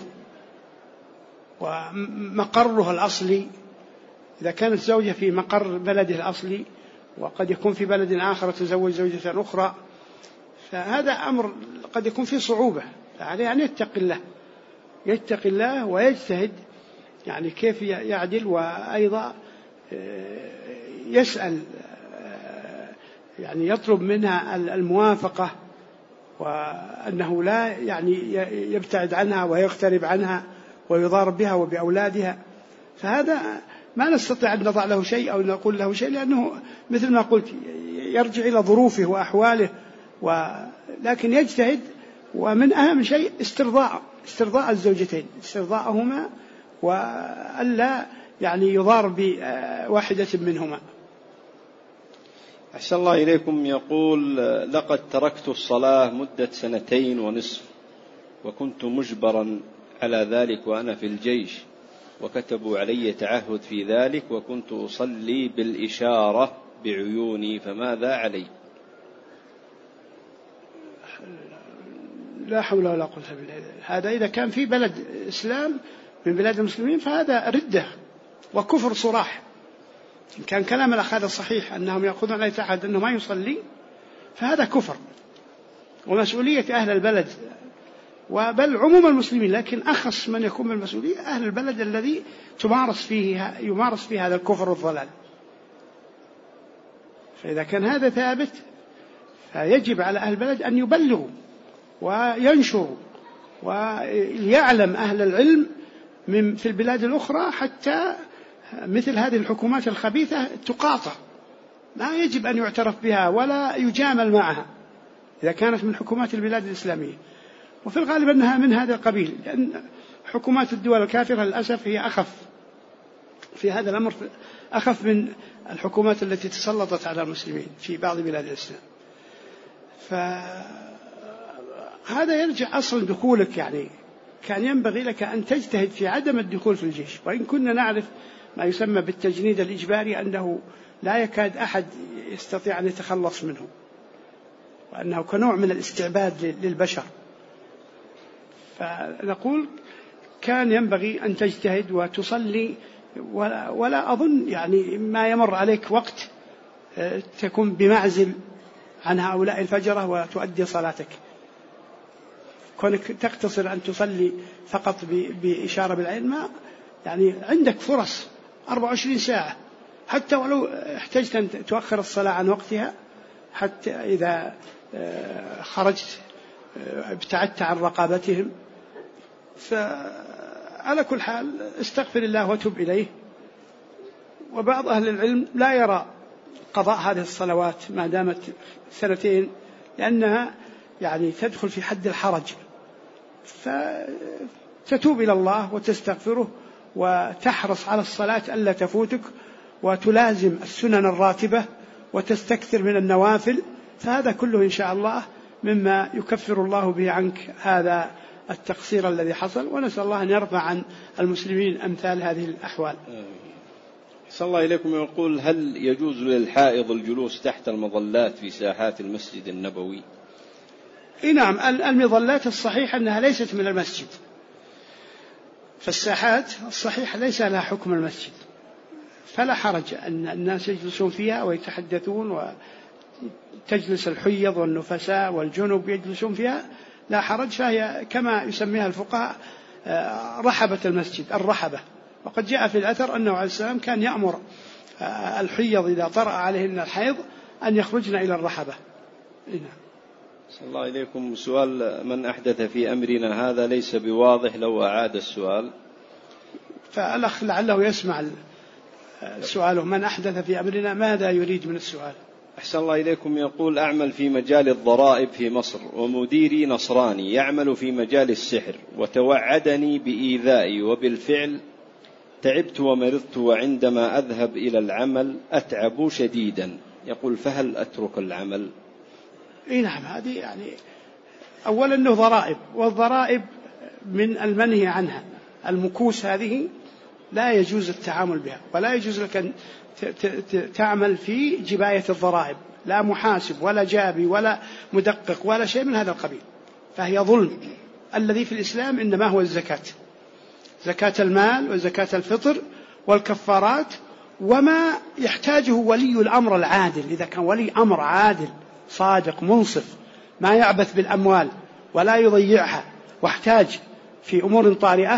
ومقره الأصلي. إذا كانت زوجة في مقر بلده الأصلي وقد يكون في بلد آخر تزوج زوجة أخرى، فهذا أمر قد يكون فيه صعوبة، عليه أن يتقي الله ويجتهد يعني كيف يعدل، وأيضا يسأل يعني يطلب منها الموافقة، وأنه لا يعني يبتعد عنها ويقترب عنها ويضارب بها وبأولادها. فهذا ما نستطيع أن نضع له شيء أو نقول له شيء، لأنه مثل ما قلت يرجع إلى ظروفه وأحواله، لكن يجتهد. ومن أهم شيء استرضاء الزوجتين، استرضاءهما، وألا يعني يضار بواحدة منهما. أحسن الله إليكم. يقول: لقد تركت الصلاة مدة 2.5 سنين، وكنت مجبرا على ذلك وأنا في الجيش، وكتبوا علي تعهد في ذلك، وكنت أصلي بالإشارة بعيوني، فماذا علي؟ لا حول ولا قوة إلا بالله. هذا إذا كان في بلد إسلام من بلاد المسلمين فهذا ردة وكفر صراح. إن كان كلام الأخ هذا صحيح أنهم يأخذون عليه تعهد أنه ما يصلي، فهذا كفر ومسؤولية أهل البلد، وبل عموم المسلمين، لكن أخص من يكون بالمسؤولية أهل البلد الذي يمارس فيه هذا الكفر والضلال. فإذا كان هذا ثابت فيجب على أهل البلد أن يبلغوا وينشروا ويعلم أهل العلم في البلاد الأخرى، حتى مثل هذه الحكومات الخبيثة تقاطع، لا يجب أن يعترف بها ولا يجامل معها إذا كانت من حكومات البلاد الإسلامية. وفي الغالب أنها من هذا القبيل، لأن حكومات الدول الكافرة للأسف هي أخف في هذا الأمر، أخف من الحكومات التي تسلطت على المسلمين في بعض بلاد الإسلام. فهذا يرجع أصل دخولك، يعني كان ينبغي لك أن تجتهد في عدم الدخول في الجيش. وإن كنا نعرف ما يسمى بالتجنيد الإجباري أنه لا يكاد أحد يستطيع أن يتخلص منه، وأنه كنوع من الاستعباد للبشر. فنقول كان ينبغي أن تجتهد وتصلي، ولا أظن يعني ما يمر عليك وقت تكون بمعزل عن هؤلاء الفجرة وتؤدي صلاتك. كونك تقتصر أن تصلي فقط بإشارة بالعين، ما يعني عندك فرص 24 ساعة، حتى ولو احتجت أن تؤخر الصلاة عن وقتها، حتى إذا خرجت ابتعدت عن رقابتهم. فعلى كل حال استغفر الله وتب إليه. وبعض أهل العلم لا يرى قضاء هذه الصلوات ما دامت 2 سنين، لأنها يعني تدخل في حد الحرج، فتتوب إلى الله وتستغفره وتحرص على الصلاة ألا تفوتك، وتلازم السنن الراتبة وتستكثر من النوافل. فهذا كله إن شاء الله مما يكفر الله به عنك هذا التقصير الذي حصل، ونسأل الله أن يرفع عن المسلمين أمثال هذه الأحوال. صلى الله إليكم. يقول: هل يجوز للحائض الجلوس تحت المظلات في ساحات المسجد النبوي؟ نعم، المظلات الصحيح أنها ليست من المسجد، فالساحات الصحيح ليس لها حكم المسجد، فلا حرج أن الناس يجلسون فيها ويتحدثون، وتجلس الحيض والنفساء والجنب يجلسون فيها، لا حرج. فهي كما يسميها الفقهاء رحبة المسجد، الرحبة. وقد جاء في الأثر أنه عليه السلام كان يأمر الحيض إذا طرأ عليهن الحيض أن يخرجن إلى الرحبة. صلى الله إليكم. سؤال: من أحدث في أمرنا هذا ليس بواضح، لو أعاد السؤال. فالأخ لعله يسمع سؤاله: من أحدث في أمرنا، ماذا يريد من السؤال؟ أحسن الله إليكم. يقول: أعمل في مجال الضرائب في مصر، ومديري نصراني يعمل في مجال السحر، وتوعدني بإيذائي، وبالفعل تعبت ومرضت، وعندما أذهب إلى العمل أتعب شديدا. يقول: فهل أترك العمل؟ نعم، هذه يعني أولا أنه ضرائب، والضرائب من المنهي عنها. المكوس هذه لا يجوز التعامل بها، ولا يجوز لك أن تعمل في جباية الضرائب، لا محاسب ولا جابي ولا مدقق ولا شيء من هذا القبيل، فهي ظلم. الذي في الإسلام إنما هو الزكاة، زكاة المال وزكاة الفطر والكفارات، وما يحتاجه ولي الأمر العادل. إذا كان ولي أمر عادل صادق منصف ما يعبث بالأموال ولا يضيعها، واحتاج في أمور طارئة،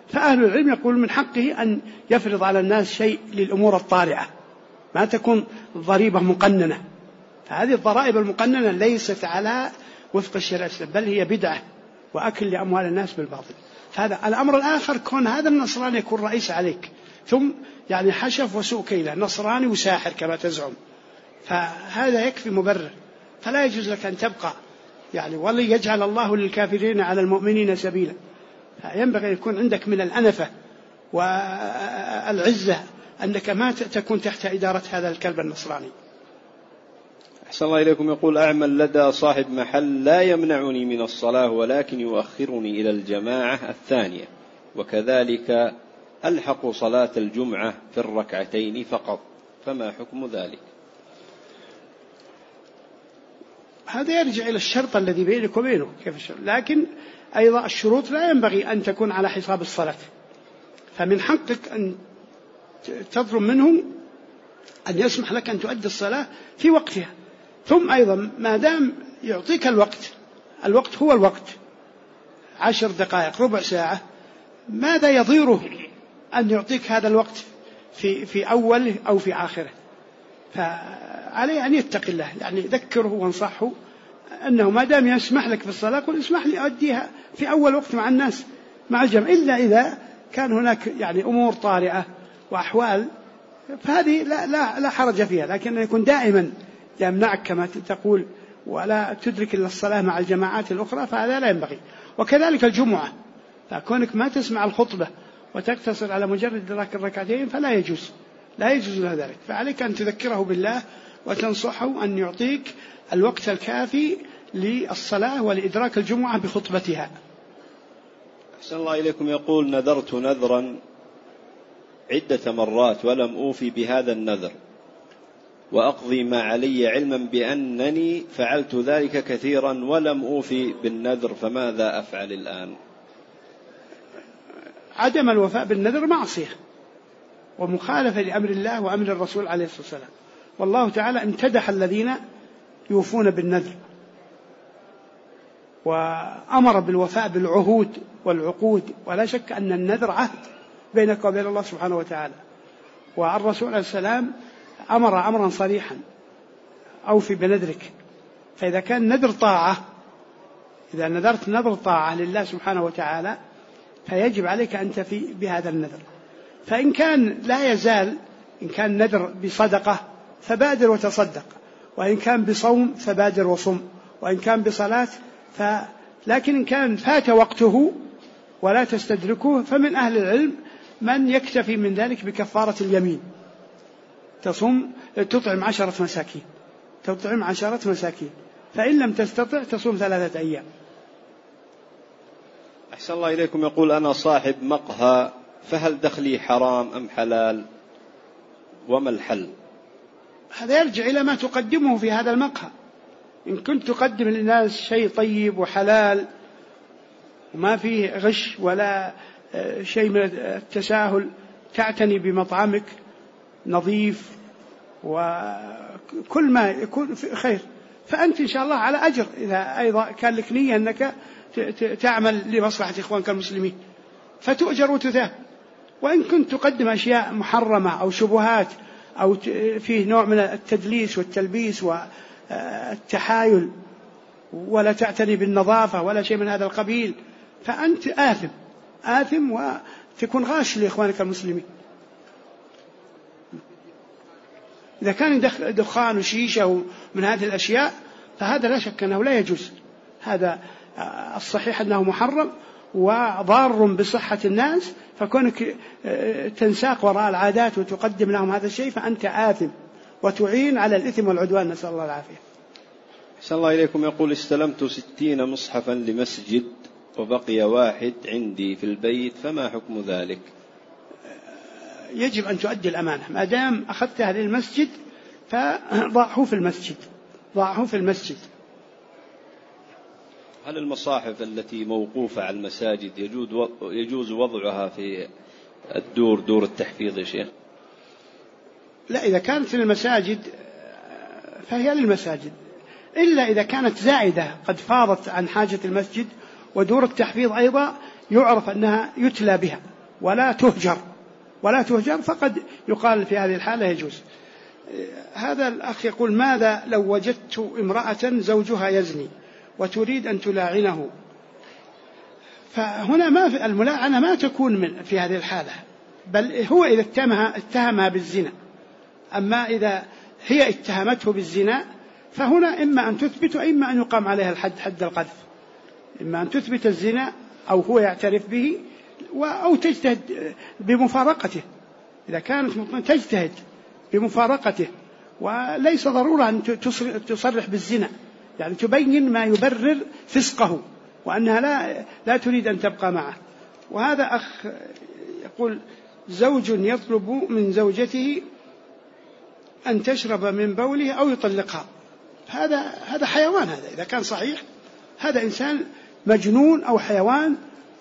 فأهل العلم يقول من حقه أن يفرض على الناس شيء للأمور الطارئة، ما تكون ضريبة مقننة. فهذه الضرائب المقننة ليست على وفق الشريعة بل هي بدعة وأكل لأموال الناس بالباطل. هذا الأمر الآخر، كون هذا النصراني يكون رئيس عليك، ثم يعني حشف وسوء كيله، نصراني وساحر كما تزعم، فهذا يكفي مبرر. فلا يجوز لك أن تبقى يعني ولن يجعل الله للكافرين على المؤمنين سبيلا. ينبغي أن يكون عندك من الأنفة والعزة أنك ما تكون تحت إدارة هذا الكلب النصراني. أحسن الله إليكم. يقول: أعمل لدى صاحب محل لا يمنعني من الصلاة ولكن يؤخرني إلى الجماعة الثانية، وكذلك ألحق صلاة الجمعة في الركعتين فقط، فما حكم ذلك؟ هذا يرجع إلى الشرط الذي بينك وبينه، كيف الشرط؟ لكن أيضا الشروط لا ينبغي أن تكون على حساب الصلاة، فمن حقك أن تطلب منهم أن يسمح لك أن تؤدي الصلاة في وقتها. ثم أيضا ما دام يعطيك الوقت هو الوقت 10 دقائق ربع ساعة، ماذا يضيره أن يعطيك هذا الوقت في أوله أو في آخره؟ فعليه أن يتقي الله، يعني ذكره وانصحه أنه ما دام يسمح لك في الصلاة قل اسمح لي أؤديها في أول وقت مع الناس مع الجمع، إلا إذا كان هناك يعني أمور طارئة وأحوال، فهذه لا حرج فيها. لكن يكون دائما يمنعك كما تقول ولا تدرك إلا الصلاة مع الجماعات الأخرى، فهذا لا ينبغي. وكذلك الجمعة، فكونك ما تسمع الخطبة وتقتصر على مجرد إدراك الركعتين فلا يجوز له ذلك. فعليك أن تذكره بالله وتنصحه أن يعطيك الوقت الكافي للصلاة ولإدراك الجمعة بخطبتها. أحسن الله إليكم. يقول: نذرت نذرا عدة مرات ولم أوفي بهذا النذر وأقضي ما علي علما بأنني فعلت ذلك كثيرا ولم أوفي بالنذر، فماذا أفعل الآن؟ عدم الوفاء بالنذر معصية ومخالفة لأمر الله وأمر الرسول عليه الصلاة والسلام، والله تعالى امتدح الذين يوفون بالنذر وأمر بالوفاء بالعهود والعقود، ولا شك أن النذر عهد بينك وبين الله سبحانه وتعالى. والرسول عليه السلام أمر أمرا صريحا: أوفي بنذرك. فإذا كان نذر طاعة، إذا نذرت نذر طاعة لله سبحانه وتعالى فيجب عليك أن تفي بهذا النذر. فإن كان لا يزال، إن كان نذر بصدقة فبادر وتصدق، وإن كان بصوم فبادر وصم، وإن كان بصلاة لكن إن كان فات وقته ولا تستدركه فمن أهل العلم من يكتفي من ذلك بكفارة اليمين، تطعم 10 مساكين، فإن لم تستطع تصوم 3 أيام. أحسن الله إليكم. يقول: أنا صاحب مقهى، فهل دخلي حرام أم حلال، وما الحل؟ هذا يرجع إلى ما تقدمه في هذا المقهى. إن كنت تقدم للناس شيء طيب وحلال وما فيه غش ولا شيء من التساهل، تعتني بمطعمك نظيف وكل ما يكون خير، فأنت إن شاء الله على أجر، إذا أيضا كان لك نية أنك تعمل لمصلحة إخوانك المسلمين فتؤجر وتثاب. وإن كنت تقدم أشياء محرمة أو شبهات أو فيه نوع من التدليس والتلبيس والتحايل ولا تعتني بالنظافة ولا شيء من هذا القبيل، فأنت آثم وتكون غاش لإخوانك المسلمين. إذا كان دخان وشيشة ومن هذه الأشياء فهذا لا شك أنه لا يجوز، هذا الصحيح أنه محرم وضار بصحة الناس، فكونك تنساق وراء العادات وتقدم لهم هذا الشيء فأنت آثم وتعين على الإثم والعدوان، نسأل الله العافية. أحسن الله إليكم. يقول: استلمت 60 مصحفا لمسجد وبقي 1 عندي في البيت، فما حكم ذلك؟ يجب أن تؤدي الأمانة، ما دام أخذتها للمسجد فضعه في المسجد. هل المصاحف التي موقوفة على المساجد يجوز وضعها في دور التحفيظ يا شيخ؟ لا، إذا كانت للمساجد فهي للمساجد، إلا إذا كانت زائدة قد فاضت عن حاجة المسجد، ودور التحفيظ أيضا يعرف أنها يتلى بها، ولا تهجر فقد يقال في هذه الحالة يجوز. هذا الأخ يقول: ماذا لو وجدت امرأة زوجها يزني وتريد أن تلاعنه؟ فهنا الملاعنة ما تكون في هذه الحالة، بل هو إذا اتهمها بالزنا. أما إذا هي اتهمته بالزنا فهنا إما أن تثبت وإما أن يقام عليها الحد، حد القذف. إما أن تثبت الزنا أو هو يعترف به، أو تجتهد بمفارقته. إذا كانت تجتهد بمفارقته، وليس ضرورة أن تصرح بالزنا، يعني تبين ما يبرر فسقه وأنها لا تريد أن تبقى معه. وهذا أخ يقول: زوج يطلب من زوجته أن تشرب من بوله أو يطلقها. هذا حيوان. هذا إذا كان صحيح هذا إنسان مجنون أو حيوان،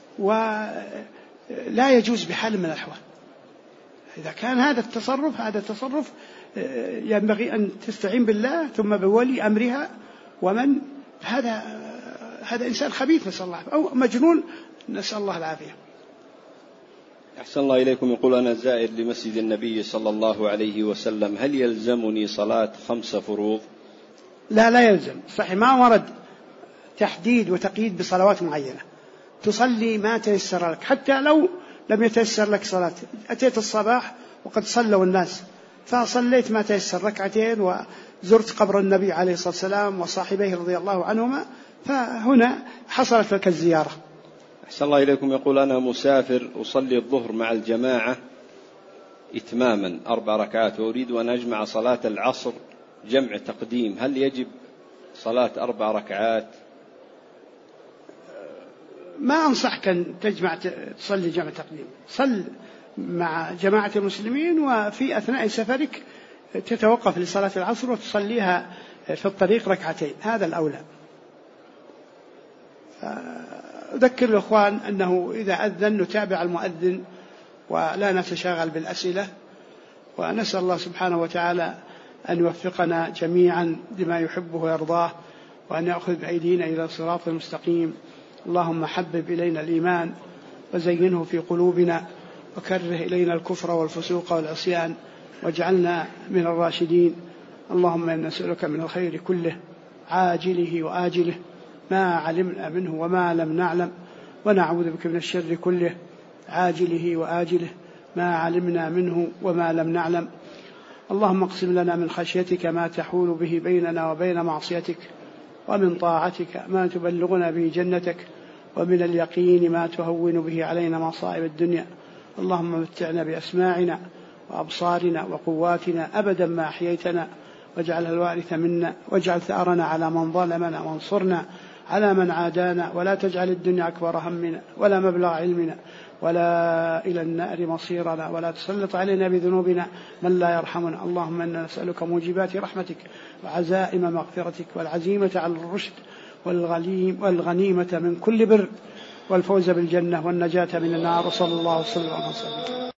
ولا يجوز بحال من الأحوال. إذا كان هذا التصرف ينبغي أن تستعين بالله ثم بولي أمرها. ومن هذا إنسان خبيث نسأل الله، أو مجنون نسأل الله العافية. أحسن الله إليكم. يقول: أنا زائر لمسجد النبي صلى الله عليه وسلم، هل يلزمني صلاة 5 فروض؟ لا يلزم. صحيح ما ورد تحديد وتقييد بصلوات معينة، تصلي ما تيسر لك. حتى لو لم يتيسر لك صلاة، أتيت الصباح وقد صلوا الناس فصليت ما تيسر، 2 وزرت قبر النبي عليه الصلاة والسلام وصاحبيه رضي الله عنهما، فهنا حصلت لك الزيارة. أحسن الله إليكم. يقول: أنا مسافر أصلي الظهر مع الجماعة إتماما 4 ركعات، وأريد أن أجمع صلاة العصر جمع تقديم، هل يجب صلاة 4 ركعات؟ ما أنصحك أن تصلي جمع تقديم. صل مع جماعة المسلمين، وفي أثناء سفرك تتوقف لصلاة العصر وتصليها في الطريق 2، هذا الأولى. أذكر الأخوان أنه إذا أذن نتابع المؤذن ولا نتشاغل بالأسئلة، ونسأل الله سبحانه وتعالى أن يوفقنا جميعا لما يحبه ويرضاه، وأن يأخذ بأيدينا إلى الصراط المستقيم. اللهم حبب إلينا الإيمان وزينه في قلوبنا، وكره إلينا الكفر والفسوق والعصيان، واجعلنا من الراشدين. اللهم إنا نسألك من الخير كله عاجله وآجله ما علمنا منه وما لم نعلم، ونعوذ بك من الشر كله عاجله وآجله ما علمنا منه وما لم نعلم. اللهم اقسم لنا من خشيتك ما تحول به بيننا وبين معصيتك، ومن طاعتك ما تبلغنا به جنتك، ومن اليقين ما تهون به علينا مصائب الدنيا. اللهم متعنا بأسماعنا وأبصارنا وقواتنا أبدا ما أحييتنا، واجعلها الوارث منا، واجعل ثأرنا على من ظلمنا، وانصرنا على من عادانا، ولا تجعل الدنيا أكبر همنا ولا مبلغ علمنا ولا إلى النار مصيرنا، ولا تسلط علينا بذنوبنا من لا يرحمنا. اللهم إنا نسألك موجبات رحمتك وعزائم مغفرتك، والعزيمة على الرشد، والغنيمة من كل بر، والفوز بالجنة، والنجاة من النار. صلى الله وسلم على